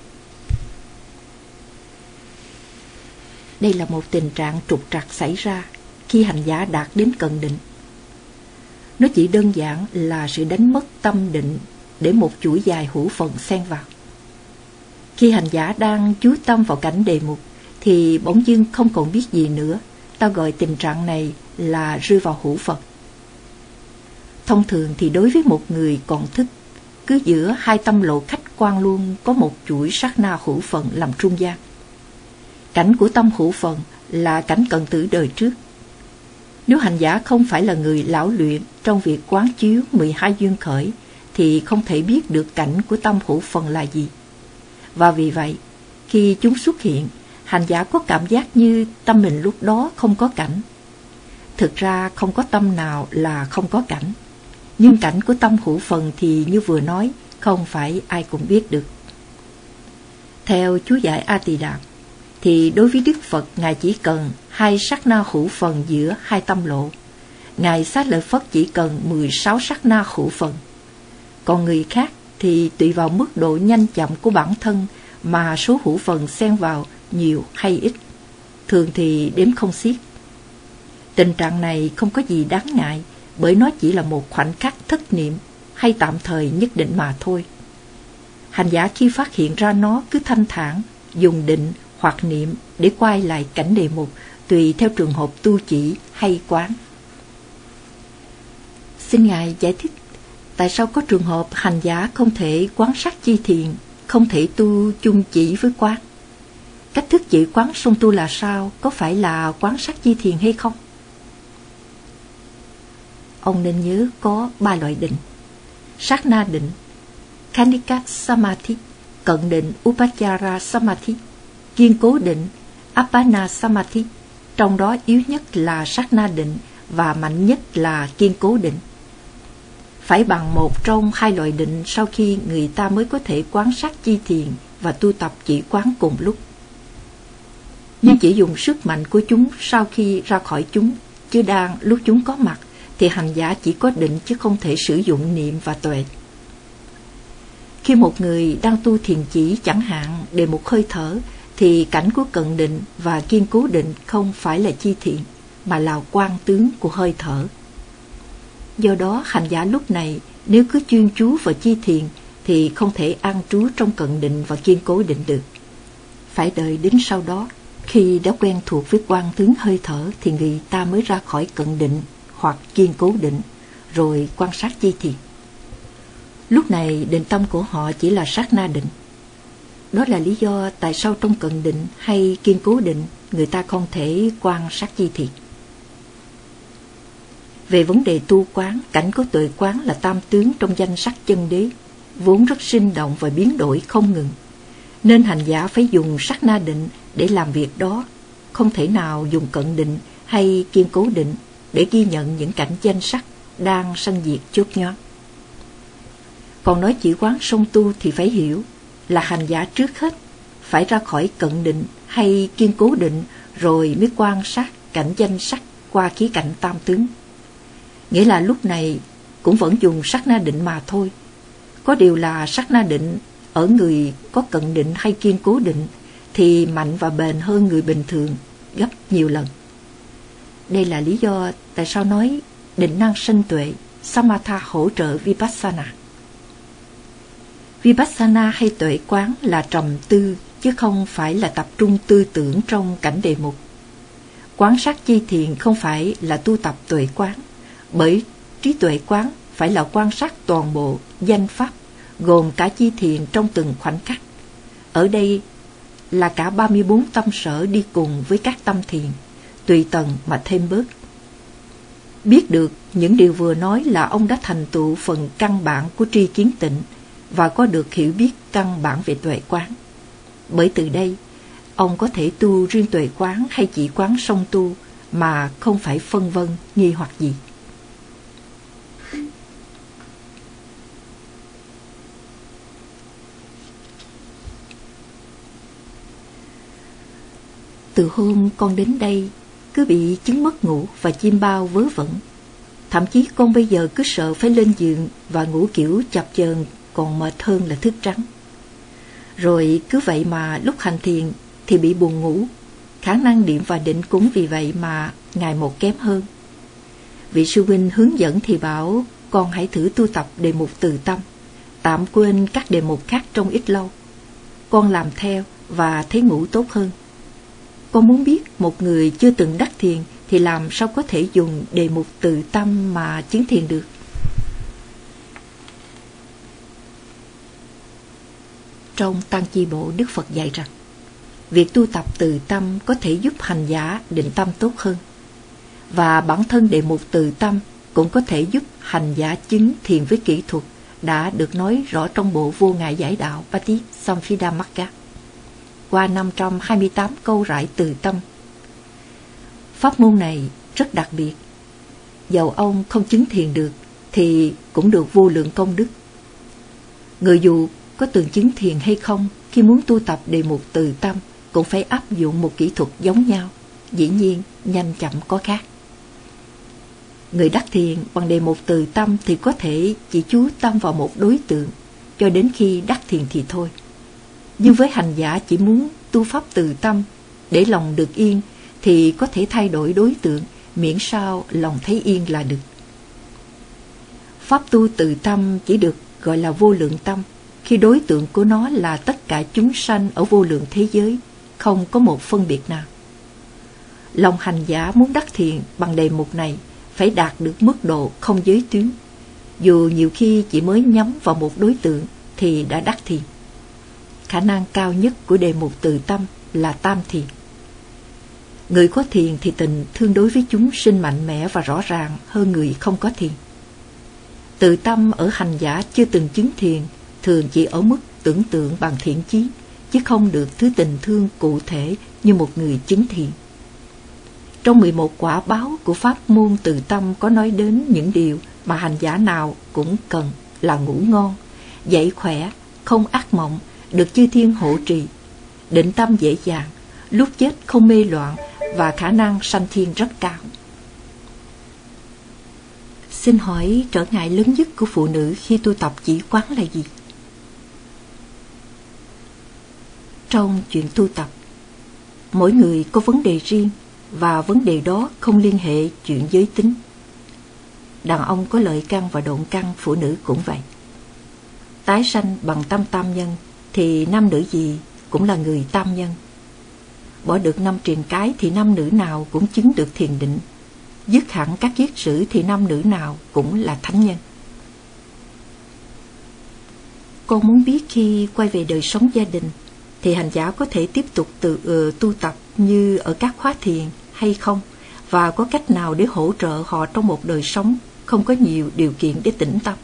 A: Đây là một tình trạng trục trặc xảy ra khi hành giả đạt đến cận định. Nó chỉ đơn giản là sự đánh mất tâm định để một chuỗi dài hữu phận xen vào. Khi hành giả đang chú tâm vào cảnh đề mục thì bỗng dưng không còn biết gì nữa. Ta gọi tình trạng này là rơi vào hữu phận. Thông thường thì đối với một người còn thức, cứ giữa hai tâm lộ khách quan luôn có một chuỗi sát na hữu phận làm trung gian. Cảnh của tâm hữu phận là cảnh cận tử đời trước. Nếu hành giả không phải là người lão luyện trong việc quán chiếu mười hai duyên khởi thì không thể biết được cảnh của tâm hữu phận là gì. Và vì vậy, khi chúng xuất hiện, hành giả có cảm giác như tâm mình lúc đó không có cảnh. Thực ra không có tâm nào là không có cảnh. Nhưng cảnh của tâm hữu phận thì như vừa nói, không phải ai cũng biết được. Theo chú giải A Tỳ Đàm, thì đối với Đức Phật, Ngài chỉ cần hai sát na hữu phần giữa hai tâm lộ. Ngài Xá Lợi Phất chỉ cần mười sáu sát na hữu phần. Còn người khác thì tùy vào mức độ nhanh chậm của bản thân mà số hữu phần xen vào nhiều hay ít. Thường thì đếm không xiết. Tình trạng này không có gì đáng ngại, bởi nó chỉ là một khoảnh khắc thất niệm, hay tạm thời nhất định mà thôi. Hành giả khi phát hiện ra nó cứ thanh thản, dùng định hoặc niệm để quay lại cảnh đề mục, tùy theo trường hợp tu chỉ hay quán. Xin Ngài giải thích tại sao có trường hợp hành giả không thể quán sát chi thiền, không thể tu chung chỉ với quán. Cách thức chỉ quán song tu là sao? Có phải là quán sát chi thiền hay không? Ông nên nhớ có ba loại định: sát na định, khanika samadhi, cận định upachara samadhi, kiên cố định appana samadhi. Trong đó yếu nhất là sát na định và mạnh nhất là kiên cố định. Phải bằng một trong hai loại định sau khi người ta mới có thể quán sát chi thiền và tu tập chỉ quán cùng lúc. Nhưng chỉ dùng sức mạnh của chúng sau khi ra khỏi chúng, chứ đang lúc chúng có mặt, thì hành giả chỉ có định chứ không thể sử dụng niệm và tuệ. Khi một người đang tu thiền chỉ chẳng hạn để một hơi thở, thì cảnh của cận định và kiên cố định không phải là chi thiện, mà là quan tướng của hơi thở. Do đó hành giả lúc này nếu cứ chuyên chú vào chi thiền thì không thể an trú trong cận định và kiên cố định được. Phải đợi đến sau đó, khi đã quen thuộc với quan tướng hơi thở, thì người ta mới ra khỏi cận định hoặc kiên cố định, rồi quan sát chi thiền. Lúc này định tâm của họ chỉ là sát na định. Đó là lý do tại sao trong cận định hay kiên cố định người ta không thể quan sát chi thiền. Về vấn đề tu quán, cảnh của tuệ quán là tam tướng trong danh sắc chân đế, vốn rất sinh động và biến đổi không ngừng, nên hành giả phải dùng sát na định để làm việc đó, không thể nào dùng cận định hay kiên cố định để ghi nhận những cảnh danh sắc đang sanh diệt chốt nhót. Còn nói chỉ quán song tu thì phải hiểu là hành giả trước hết phải ra khỏi cận định hay kiên cố định, rồi mới quan sát cảnh danh sắc qua khía cạnh tam tướng. Nghĩa là lúc này cũng vẫn dùng sát na định mà thôi. Có điều là sát na định ở người có cận định hay kiên cố định thì mạnh và bền hơn người bình thường gấp nhiều lần. Đây là lý do tại sao nói định năng sanh tuệ, samatha hỗ trợ vipassana. Vipassana hay tuệ quán là trầm tư, chứ không phải là tập trung tư tưởng trong cảnh đề mục. Quán sát chi thiền không phải là tu tập tuệ quán, bởi trí tuệ quán phải là quan sát toàn bộ danh pháp, gồm cả chi thiền trong từng khoảnh khắc. Ở đây là cả ba mươi bốn tâm sở đi cùng với các tâm thiền, tùy tầng mà thêm bớt. Biết được những điều vừa nói là ông đã thành tựu phần căn bản của tri kiến tịnh và có được hiểu biết căn bản về tuệ quán. Bởi từ đây, ông có thể tu riêng tuệ quán hay chỉ quán song tu mà không phải phân vân nghi hoặc gì. Từ hôm con đến đây, cứ bị chứng mất ngủ và chim bao vớ vẩn. Thậm chí con bây giờ cứ sợ phải lên giường và ngủ kiểu chập chờn còn mệt hơn là thức trắng. Rồi cứ vậy mà lúc hành thiền thì bị buồn ngủ, khả năng niệm và định cũng vì vậy mà ngày một kém hơn. Vị sư huynh hướng dẫn thì bảo con hãy thử tu tập đề mục từ tâm, tạm quên các đề mục khác trong ít lâu. Con làm theo và thấy ngủ tốt hơn. Con muốn biết một người chưa từng đắc thiền thì làm sao có thể dùng đề mục từ tâm mà chứng thiền được. Trong Tăng Chi Bộ, Đức Phật dạy rằng việc tu tập từ tâm có thể giúp hành giả định tâm tốt hơn, và bản thân đề mục từ tâm cũng có thể giúp hành giả chứng thiền với kỹ thuật đã được nói rõ trong bộ Vô Ngại Giải Đạo Patisamphidamagga qua năm trăm hai mươi tám câu rải từ tâm. Pháp môn này rất đặc biệt, dầu ông không chứng thiền được thì cũng được vô lượng công đức. Người dù có từng chứng thiền hay không, khi muốn tu tập đề mục từ tâm cũng phải áp dụng một kỹ thuật giống nhau, dĩ nhiên nhanh chậm có khác. Người đắc thiền bằng đề mục từ tâm thì có thể chỉ chú tâm vào một đối tượng cho đến khi đắc thiền thì thôi. Nhưng với hành giả chỉ muốn tu pháp từ tâm để lòng được yên thì có thể thay đổi đối tượng, miễn sao lòng thấy yên là được. Pháp tu từ tâm chỉ được gọi là vô lượng tâm khi đối tượng của nó là tất cả chúng sanh ở vô lượng thế giới, không có một phân biệt nào. Lòng hành giả muốn đắc thiền bằng đề mục này phải đạt được mức độ không giới tuyến, dù nhiều khi chỉ mới nhắm vào một đối tượng thì đã đắc thiền. Khả năng cao nhất của đề mục từ tâm là tam thiền. Người có thiền thì tình thương đối với chúng sinh mạnh mẽ và rõ ràng hơn người không có thiền. Từ tâm ở hành giả chưa từng chứng thiền thường chỉ ở mức tưởng tượng bằng thiện chí, chứ không được thứ tình thương cụ thể như một người chứng thiền. Trong mười một quả báo của pháp môn từ tâm có nói đến những điều mà hành giả nào cũng cần là ngủ ngon, dậy khỏe, không ác mộng, được chư thiên hộ trì, định tâm dễ dàng, lúc chết không mê loạn và khả năng sanh thiên rất cao. Xin hỏi trở ngại lớn nhất của phụ nữ khi tu tập chỉ quán là gì? Trong chuyện tu tập, mỗi người có vấn đề riêng và vấn đề đó không liên hệ chuyện giới tính. Đàn ông có lợi căn và độn căn, phụ nữ cũng vậy. Tái sanh bằng tâm tam nhân thì nam nữ gì cũng là người tam nhân. Bỏ được năm triền cái thì nam nữ nào cũng chứng được thiền định. Dứt hẳn các kiết sử thì nam nữ nào cũng là thánh nhân. Con muốn biết khi quay về đời sống gia đình thì hành giả có thể tiếp tục tự uh, tu tập như ở các khóa thiền hay không, và có cách nào để hỗ trợ họ trong một đời sống không có nhiều điều kiện để tĩnh tâm.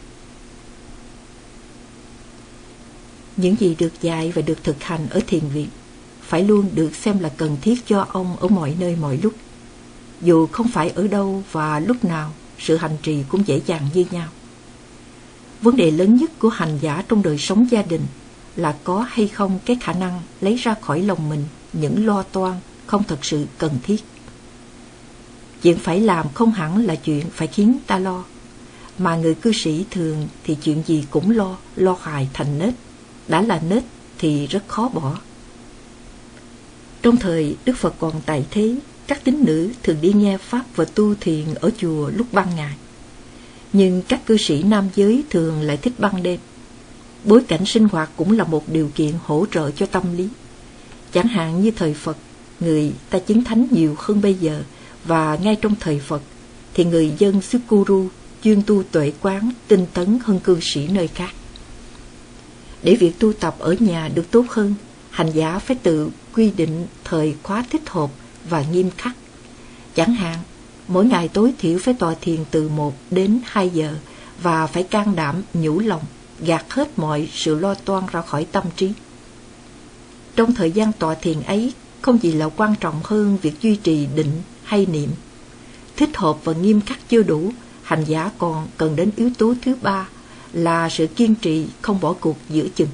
A: Những gì được dạy và được thực hành ở thiền viện phải luôn được xem là cần thiết cho ông ở mọi nơi mọi lúc. Dù không phải ở đâu và lúc nào, sự hành trì cũng dễ dàng như nhau. Vấn đề lớn nhất của hành giả trong đời sống gia đình là có hay không cái khả năng lấy ra khỏi lòng mình những lo toan không thật sự cần thiết. Chuyện phải làm không hẳn là chuyện phải khiến ta lo, mà người cư sĩ thường thì chuyện gì cũng lo, lo hoài thành nết. Đã là nết thì rất khó bỏ. Trong thời Đức Phật còn tại thế, các tín nữ thường đi nghe pháp và tu thiền ở chùa lúc ban ngày. Nhưng các cư sĩ nam giới thường lại thích ban đêm. Bối cảnh sinh hoạt cũng là một điều kiện hỗ trợ cho tâm lý. Chẳng hạn như thời Phật, người ta chứng thánh nhiều hơn bây giờ, và ngay trong thời Phật thì người dân xứ Kuru chuyên tu tuệ quán tinh tấn hơn cư sĩ nơi khác. Để việc tu tập ở nhà được tốt hơn, hành giả phải tự quy định thời khóa thích hợp và nghiêm khắc. Chẳng hạn, mỗi ngày tối thiểu phải tọa thiền từ một đến hai giờ và phải can đảm nhủ lòng, gạt hết mọi sự lo toan ra khỏi tâm trí. Trong thời gian tọa thiền ấy, không gì là quan trọng hơn việc duy trì định hay niệm. Thích hợp và nghiêm khắc chưa đủ, hành giả còn cần đến yếu tố thứ ba là sự kiên trì, không bỏ cuộc giữa chừng.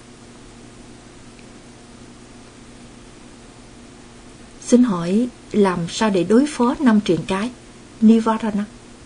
A: Xin hỏi, làm sao để đối phó năm triền cái, Nivarana?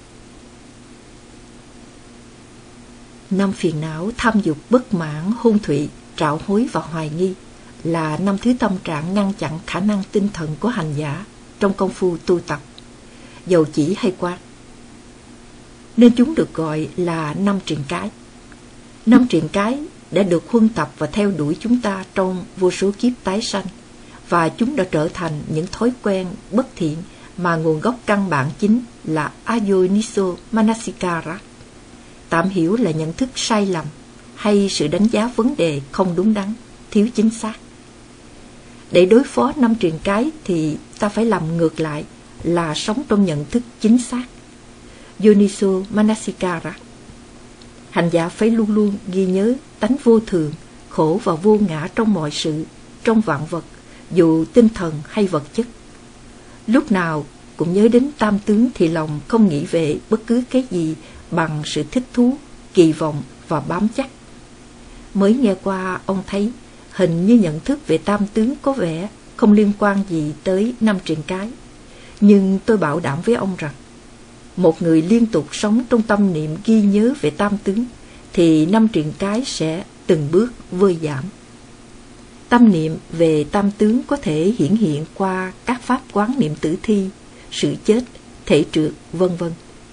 A: Năm phiền não, tham dục, bất mãn, hôn thụy, trạo hối và hoài nghi là năm thứ tâm trạng ngăn chặn khả năng tinh thần của hành giả trong công phu tu tập, dầu chỉ hay quán. Nên chúng được gọi là năm triền cái. Năm triền cái đã được huân tập và theo đuổi chúng ta trong vô số kiếp tái sanh, và chúng đã trở thành những thói quen bất thiện mà nguồn gốc căn bản chính là Ayoniso Manasikara, tạm hiểu là nhận thức sai lầm hay sự đánh giá vấn đề không đúng đắn, thiếu chính xác. Để đối phó năm triền cái thì ta phải làm ngược lại, là sống trong nhận thức chính xác, Yoniso Manasikara. Hành giả phải luôn luôn ghi nhớ tánh vô thường, khổ và vô ngã trong mọi sự, trong vạn vật, dù tinh thần hay vật chất. Lúc nào cũng nhớ đến tam tướng thì lòng không nghĩ về bất cứ cái gì bằng sự thích thú, kỳ vọng và bám chắc. Mới nghe qua ông thấy hình như nhận thức về tam tướng có vẻ không liên quan gì tới năm triền cái. Nhưng tôi bảo đảm với ông rằng, một người liên tục sống trong tâm niệm ghi nhớ về tam tướng thì năm triền cái sẽ từng bước vơi giảm. Tâm niệm về tam tướng có thể hiển hiện qua các pháp quán niệm tử thi, sự chết, thể trượt, vân vân.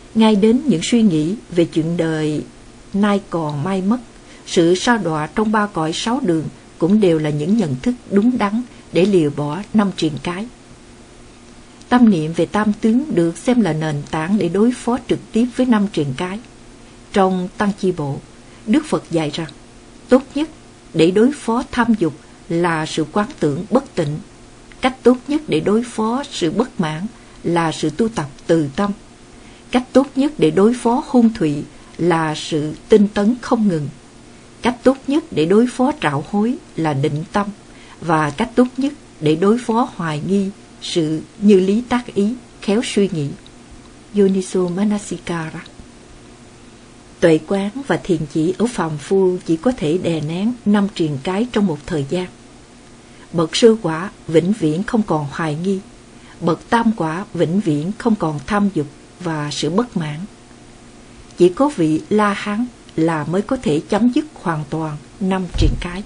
A: ngay đến những suy nghĩ về chuyện đời nay còn mai mất, sự sa đọa trong ba cõi sáu đường cũng đều là những nhận thức đúng đắn để lìa bỏ năm triền cái. Tâm niệm về tam tướng được xem là nền tảng để đối phó trực tiếp với năm triền cái. Trong Tăng Chi Bộ, Đức Phật dạy rằng tốt nhất để đối phó tham dục là sự quán tưởng bất tịnh. Cách tốt nhất để đối phó sự bất mãn là sự tu tập từ tâm. Cách tốt nhất để đối phó hung thụy là sự tinh tấn không ngừng. Cách tốt nhất để đối phó trạo hối là định tâm. Và cách tốt nhất để đối phó hoài nghi, sự như lý tác ý, khéo suy nghĩ. Yoniso Manasikara. Tuệ quán và thiền chỉ ở phàm phu chỉ có thể đè nén năm triền cái trong một thời gian. Bậc sư quả vĩnh viễn không còn hoài nghi. Bậc tam quả vĩnh viễn không còn tham dục và sự bất mãn. Chỉ có vị La Hán là mới có thể chấm dứt hoàn toàn năm triền cái.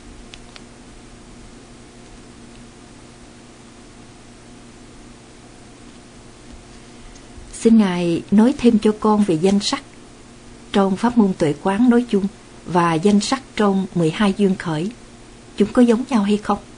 A: Xin Ngài nói thêm cho con về danh sắc trong pháp môn tuệ quán nói chung và danh sắc trong mười hai duyên khởi. Chúng có giống nhau hay không?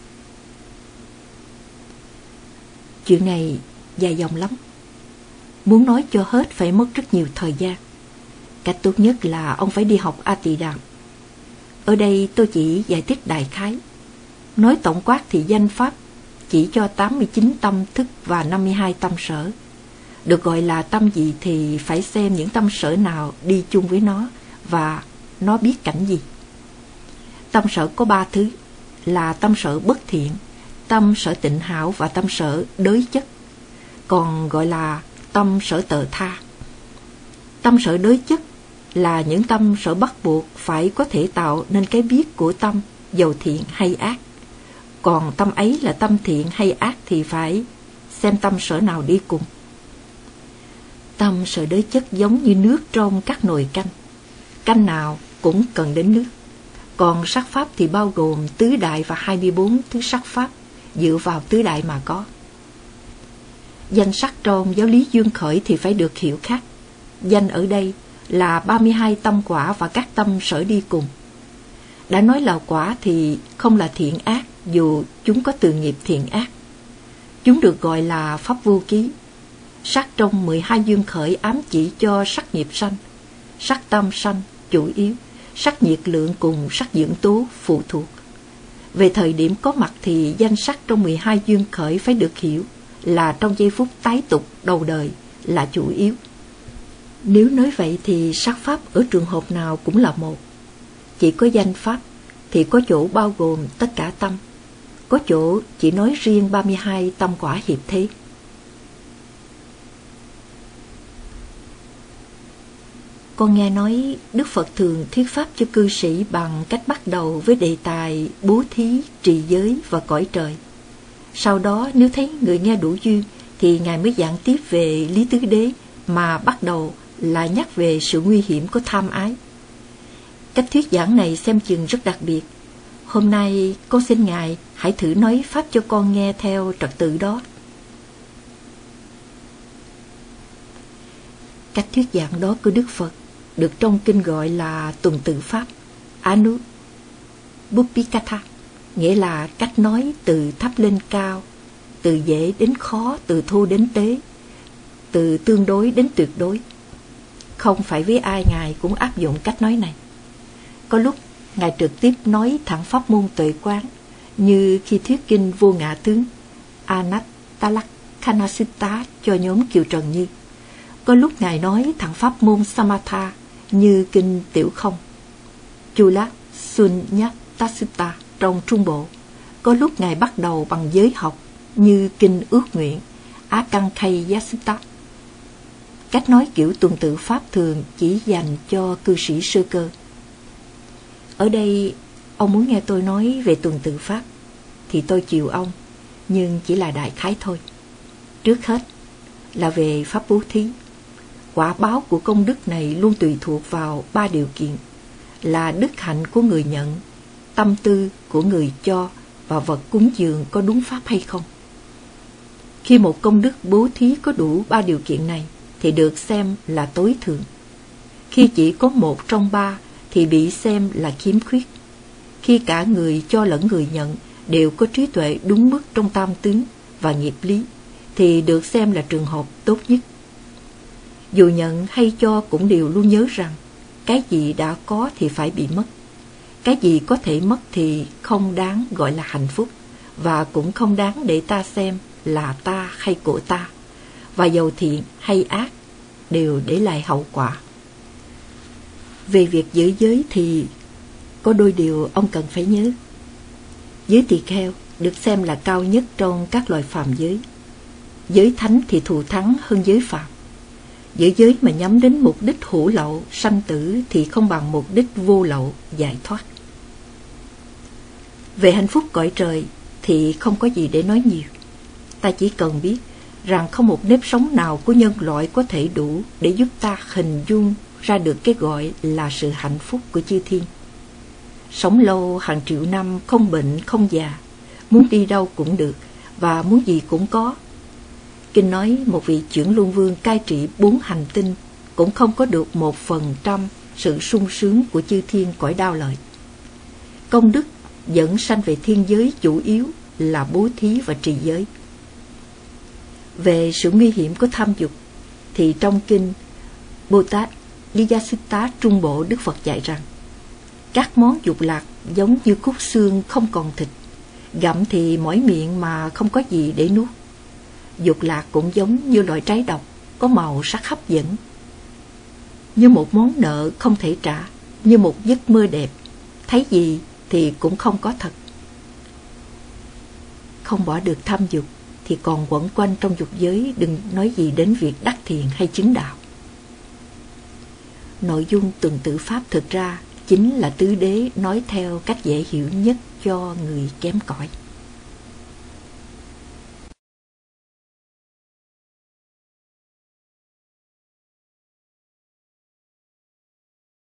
A: Chuyện này dài dòng lắm. Muốn nói cho hết phải mất rất nhiều thời gian. Cách tốt nhất là ông phải đi học A Tỳ Đàm. Ở đây tôi chỉ giải thích đại khái. Nói tổng quát thì danh pháp chỉ cho tám mươi chín tâm thức và năm mươi hai tâm sở. Được gọi là tâm gì thì phải xem những tâm sở nào đi chung với nó và nó biết cảnh gì. Tâm sở có ba thứ là tâm sở bất thiện, tâm sở tịnh hảo và tâm sở đới chất, còn gọi là tâm sở tờ tha. Tâm sở đới chất là những tâm sở bắt buộc phải có thể tạo nên cái biết của tâm, dầu thiện hay ác. Còn tâm ấy là tâm thiện hay ác thì phải xem tâm sở nào đi cùng. Tâm sở đới chất giống như nước trong các nồi canh. Canh nào cũng cần đến nước. Còn sắc pháp thì bao gồm tứ đại và hai mươi bốn thứ sắc pháp, dựa vào tứ đại mà có. Danh sắc trong giáo lý duyên khởi thì phải được hiểu khác. Danh ở đây là ba mươi hai tâm quả và các tâm sở đi cùng. Đã nói là quả thì không là thiện ác, dù chúng có từ nghiệp thiện ác. Chúng được gọi là pháp vô ký. Sắc trong mười hai duyên khởi ám chỉ cho sắc nghiệp sanh, sắc tâm sanh chủ yếu, sắc nhiệt lượng cùng sắc dưỡng tố phụ thuộc. Về thời điểm có mặt thì danh sắc trong mười hai duyên khởi phải được hiểu là trong giây phút tái tục đầu đời là chủ yếu. Nếu nói vậy thì sắc pháp ở trường hợp nào cũng là một. Chỉ có danh pháp thì có chỗ bao gồm tất cả tâm, có chỗ chỉ nói riêng ba mươi hai tâm quả hiệp thế. Con nghe nói Đức Phật thường thuyết pháp cho cư sĩ bằng cách bắt đầu với đề tài bố thí, trì giới và cõi trời. Sau đó nếu thấy người nghe đủ duyên thì Ngài mới giảng tiếp về lý tứ đế, mà bắt đầu là nhắc về sự nguy hiểm của tham ái. Cách thuyết giảng này xem chừng rất đặc biệt. Hôm nay con xin Ngài hãy thử nói pháp cho con nghe theo trật tự đó. Cách thuyết giảng đó của Đức Phật được trong kinh gọi là tuần tự pháp, Anu Buppikatha, nghĩa là cách nói từ thấp lên cao, từ dễ đến khó, từ thô đến tế, từ tương đối đến tuyệt đối. Không phải với ai Ngài cũng áp dụng cách nói này. Có lúc Ngài trực tiếp nói thẳng pháp môn tuệ quán, như khi thuyết kinh Vô Ngã Tướng Anattalakkhana-sutta cho nhóm Kiều Trần Như. Có lúc Ngài nói thẳng pháp môn Samatha như kinh Tiểu Không Chula Sunyata-sutta trong Trung Bộ. Có lúc Ngài bắt đầu bằng giới học như kinh Ước Nguyện Akankaya-sutta. Cách nói kiểu tuần tự pháp thường chỉ dành cho cư sĩ sơ cơ. Ở đây ông muốn nghe tôi nói về tuần tự pháp thì tôi chiều ông, nhưng chỉ là đại khái thôi. Trước hết là về pháp bố thí. Quả báo của công đức này luôn tùy thuộc vào ba điều kiện là đức hạnh của người nhận, tâm tư của người cho và vật cúng dường có đúng pháp hay không. Khi một công đức bố thí có đủ ba điều kiện này thì được xem là tối thượng. Khi chỉ có một trong ba thì bị xem là khiếm khuyết. Khi cả người cho lẫn người nhận đều có trí tuệ đúng mức trong tam tướng và nghiệp lý thì được xem là trường hợp tốt nhất. Dù nhận hay cho cũng đều luôn nhớ rằng cái gì đã có thì phải bị mất. Cái gì có thể mất thì không đáng gọi là hạnh phúc, và cũng không đáng để ta xem là ta hay của ta, và dầu thiện hay ác đều để lại hậu quả. Về việc giữ giới thì có đôi điều ông cần phải nhớ. Giới tỳ kheo được xem là cao nhất trong các loài phàm giới. Giới thánh thì thù thắng hơn giới phàm. Giữ giới mà nhắm đến mục đích hữu lậu, sanh tử thì không bằng mục đích vô lậu, giải thoát. Về hạnh phúc cõi trời thì không có gì để nói nhiều. Ta chỉ cần biết rằng không một nếp sống nào của nhân loại có thể đủ để giúp ta hình dung ra được cái gọi là sự hạnh phúc của chư thiên. Sống lâu hàng triệu năm, không bệnh, không già, muốn đi đâu cũng được, và muốn gì cũng có. Kinh nói một vị chuyển luân vương cai trị bốn hành tinh cũng không có được một phần trăm sự sung sướng của chư thiên cõi đao lợi. Công đức dẫn sanh về thiên giới chủ yếu là bố thí và trì giới. Về sự nguy hiểm của tham dục thì trong kinh Bồ Tát Lyasitta Trung Bộ Đức Phật dạy rằng các món dục lạc giống như khúc xương không còn thịt, gặm thì mỏi miệng mà không có gì để nuốt. Dục lạc cũng giống như loại trái độc có màu sắc hấp dẫn, như một món nợ không thể trả, như một giấc mơ đẹp, thấy gì thì cũng không có thật. Không bỏ được tham dục thì còn quẩn quanh trong dục giới, đừng nói gì đến việc đắc thiền hay chứng đạo. Nội dung tuần tự pháp thực ra chính là tứ đế nói theo cách dễ hiểu nhất cho người kém cỏi.